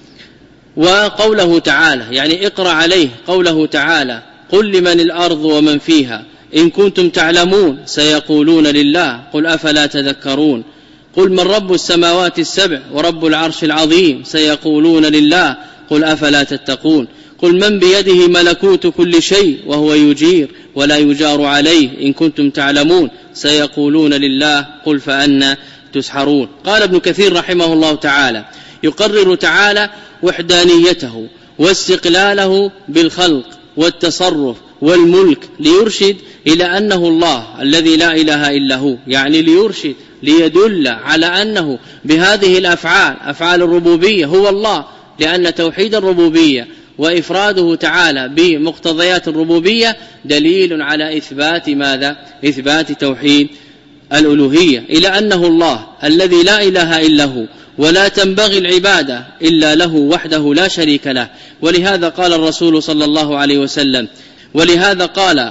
وقوله تعالى يعني اقرأ عليه قوله تعالى قل لمن الأرض ومن فيها إن كنتم تعلمون سيقولون لله قل أفلا تذكرون. قل من رب السماوات السبع ورب العرش العظيم سيقولون لله قل أفلا تتقون. قل من بيده ملكوت كل شيء وهو يجير ولا يجار عليه إن كنتم تعلمون سيقولون لله قل فأنى تسحرون. قال ابن كثير رحمه الله تعالى يقرر تعالى وحدانيته واستقلاله بالخلق والتصرف والملك ليرشد إلى أنه الله الذي لا إله إلا هو، يعني ليرشد ليدل على أنه بهذه الأفعال أفعال الربوبية هو الله، لأن توحيد الربوبية وإفراده تعالى بمقتضيات الربوبية دليل على إثبات ماذا؟ إثبات توحيد الألوهية، إلى أنه الله الذي لا إله إلا هو ولا تنبغي العبادة إلا له وحده لا شريك له. ولهذا قال الرسول صلى الله عليه وسلم ولهذا قال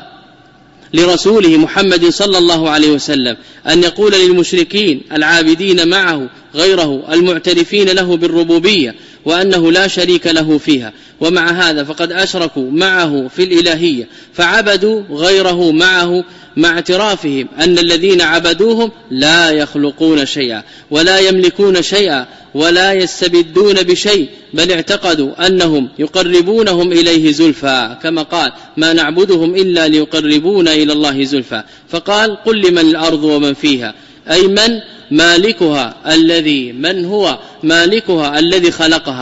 لرسوله محمد صلى الله عليه وسلم أن يقول للمشركين العابدين معه غيره المعترفين له بالربوبية وأنه لا شريك له فيها، ومع هذا فقد أشركوا معه في الإلهية فعبدوا غيره معه مع اعترافهم أن الذين عبدوهم لا يخلقون شيئا ولا يملكون شيئا ولا يستبدون بشيء، بل اعتقدوا أنهم يقربونهم إليه زلفى، كما قال ما نعبدهم إلا ليقربون إلى الله زلفى. فقال قل لمن الأرض ومن فيها، أي من مالكها الذي من هو مالكها الذي خلقها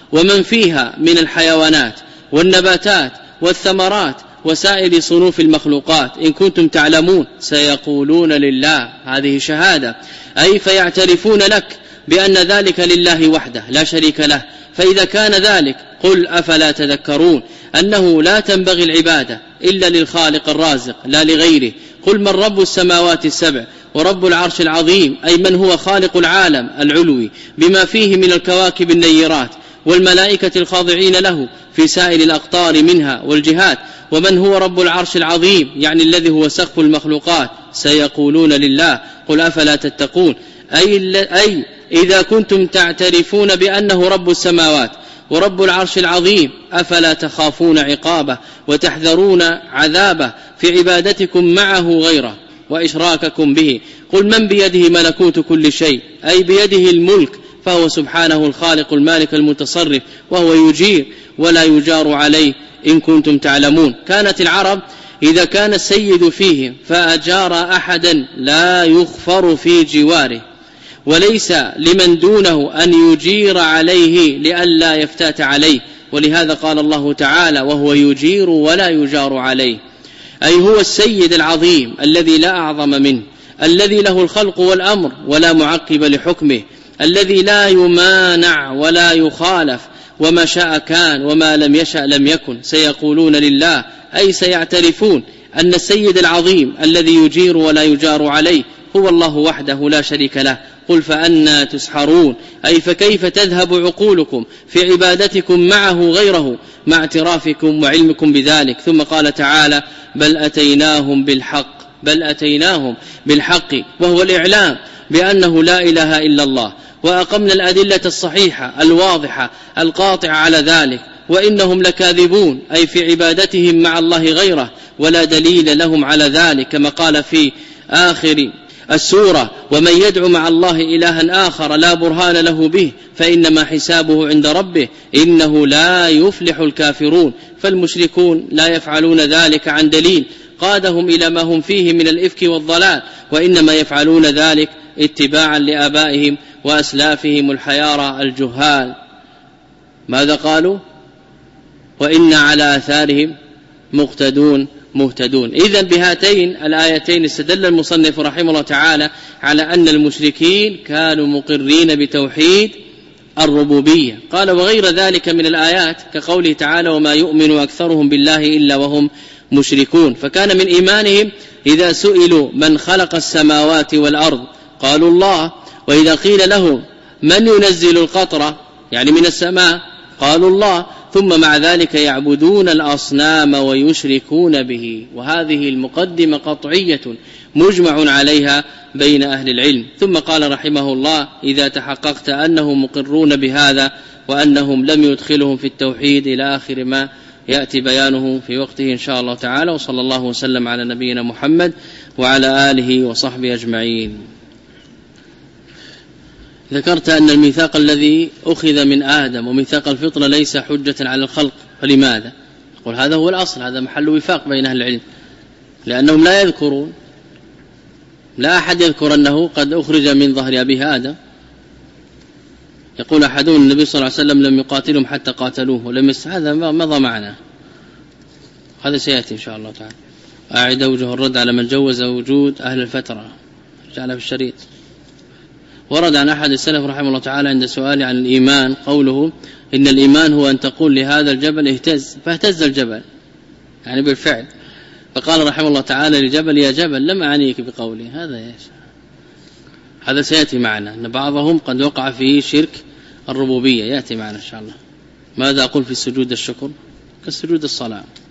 ومن فيها من الحيوانات والنباتات والثمرات وسائر صنوف المخلوقات إن كنتم تعلمون سيقولون لله. هذه شهادة، أي فيعترفون لك بأن ذلك لله وحده لا شريك له. فإذا كان ذلك قل أفلا تذكرون أنه لا تنبغي العبادة إلا للخالق الرازق لا لغيره. قل من رب السماوات السبع ورب العرش العظيم، أي من هو خالق العالم العلوي بما فيه من الكواكب النيرات والملائكة الخاضعين له في سائر الأقطار منها والجهات، ومن هو رب العرش العظيم يعني الذي هو سقف المخلوقات، سيقولون لله. قل أفلا تتقون، أي, أي إذا كنتم تعترفون بأنه رب السماوات ورب العرش العظيم أفلا تخافون عقابه وتحذرون عذابه في عبادتكم معه غيره وإشراككم به. قل من بيده ملكوت كل شيء، أي بيده الملك، فهو سبحانه الخالق المالك المتصرف، وهو يجير ولا يجار عليه إن كنتم تعلمون. كانت العرب إذا كان السيد فيهم فأجار أحدا لا يغفر في جواره، وليس لمن دونه أن يجير عليه لئلا يفتات عليه، ولهذا قال الله تعالى وهو يجير ولا يجار عليه، أي هو السيد العظيم الذي لا أعظم منه، الذي له الخلق والأمر ولا معقب لحكمه، الذي لا يمانع ولا يخالف، وما شاء كان وما لم يشأ لم يكن. سيقولون لله، أي سيعترفون أن السيد العظيم الذي يجير ولا يجار عليه هو الله وحده لا شريك له. قل فأنا تسحرون، أي فكيف تذهب عقولكم في عبادتكم معه غيره مع اعترافكم وعلمكم بذلك. ثم قال تعالى بل أتيناهم بالحق، بل أتيناهم بالحق، وهو الإعلام بأنه لا إله إلا الله، وأقمنا الأدلة الصحيحة الواضحة القاطعة على ذلك، وإنهم لكاذبون، أي في عبادتهم مع الله غيره ولا دليل لهم على ذلك، كما قال في آخر السورة ومن يدعو مع الله إلها آخر لا برهان له به فإنما حسابه عند ربه إنه لا يفلح الكافرون. فالمشركون لا يفعلون ذلك عن دليل قادهم إلى ما هم فيه من الإفك والضلال، وإنما يفعلون ذلك اتباعا لآبائهم وأسلافهم الحيارى الجهال. ماذا قالوا؟ وإن على آثارهم مقتدون مهتدون. إذن بهاتين الآيتين استدل المصنف رحمه الله تعالى على أن المشركين كانوا مقرين بتوحيد الربوبية. قال وغير ذلك من الآيات كقوله تعالى وما يؤمن أكثرهم بالله إلا وهم مشركون. فكان من إيمانهم إذا سئلوا من خلق السماوات والأرض قالوا الله، وإذا قيل لهم من ينزل القطر يعني من السماء قالوا الله، ثم مع ذلك يعبدون الأصنام ويشركون به. وهذه المقدمة قطعية مجمع عليها بين أهل العلم. ثم قال رحمه الله إذا تحققت أنهم مقرون بهذا وأنهم لم يدخلهم في التوحيد إلى آخر ما يأتي بيانه في وقته إن شاء الله تعالى. وصلى الله وسلم على نبينا محمد وعلى آله وصحبه أجمعين. ذكرت أن الميثاق الذي أخذ من آدم وميثاق الفطرة ليس حجة على الخلق، فلماذا؟ يقول هذا هو الأصل، هذا محل وفاق بين أهل العلم، لأنهم لا يذكرون، لا أحد يذكر أنه قد أخرج من ظهر أبيه آدم. يقول أحدهم النبي صلى الله عليه وسلم لم يقاتلهم حتى قاتلوه ولم يس، هذا مضى معنا، هذا سيأتي إن شاء الله تعالى. أعد وجه الرد على من جوز وجود أهل الفترة جعل في الشريط. ورد عن أحد السلف رحمه الله تعالى عند سؤال عن الإيمان قوله إن الإيمان هو أن تقول لهذا الجبل اهتز فاهتز الجبل، يعني بالفعل. فقال رحمه الله تعالى لجبل يا جبل لم أعنيك بقولي هذا يا هذا سيأتي معنا أن بعضهم قد وقع في شرك الربوبية، يأتي معنا إن شاء الله. ماذا أقول في سجود الشكر؟ كالسجود الصلاة.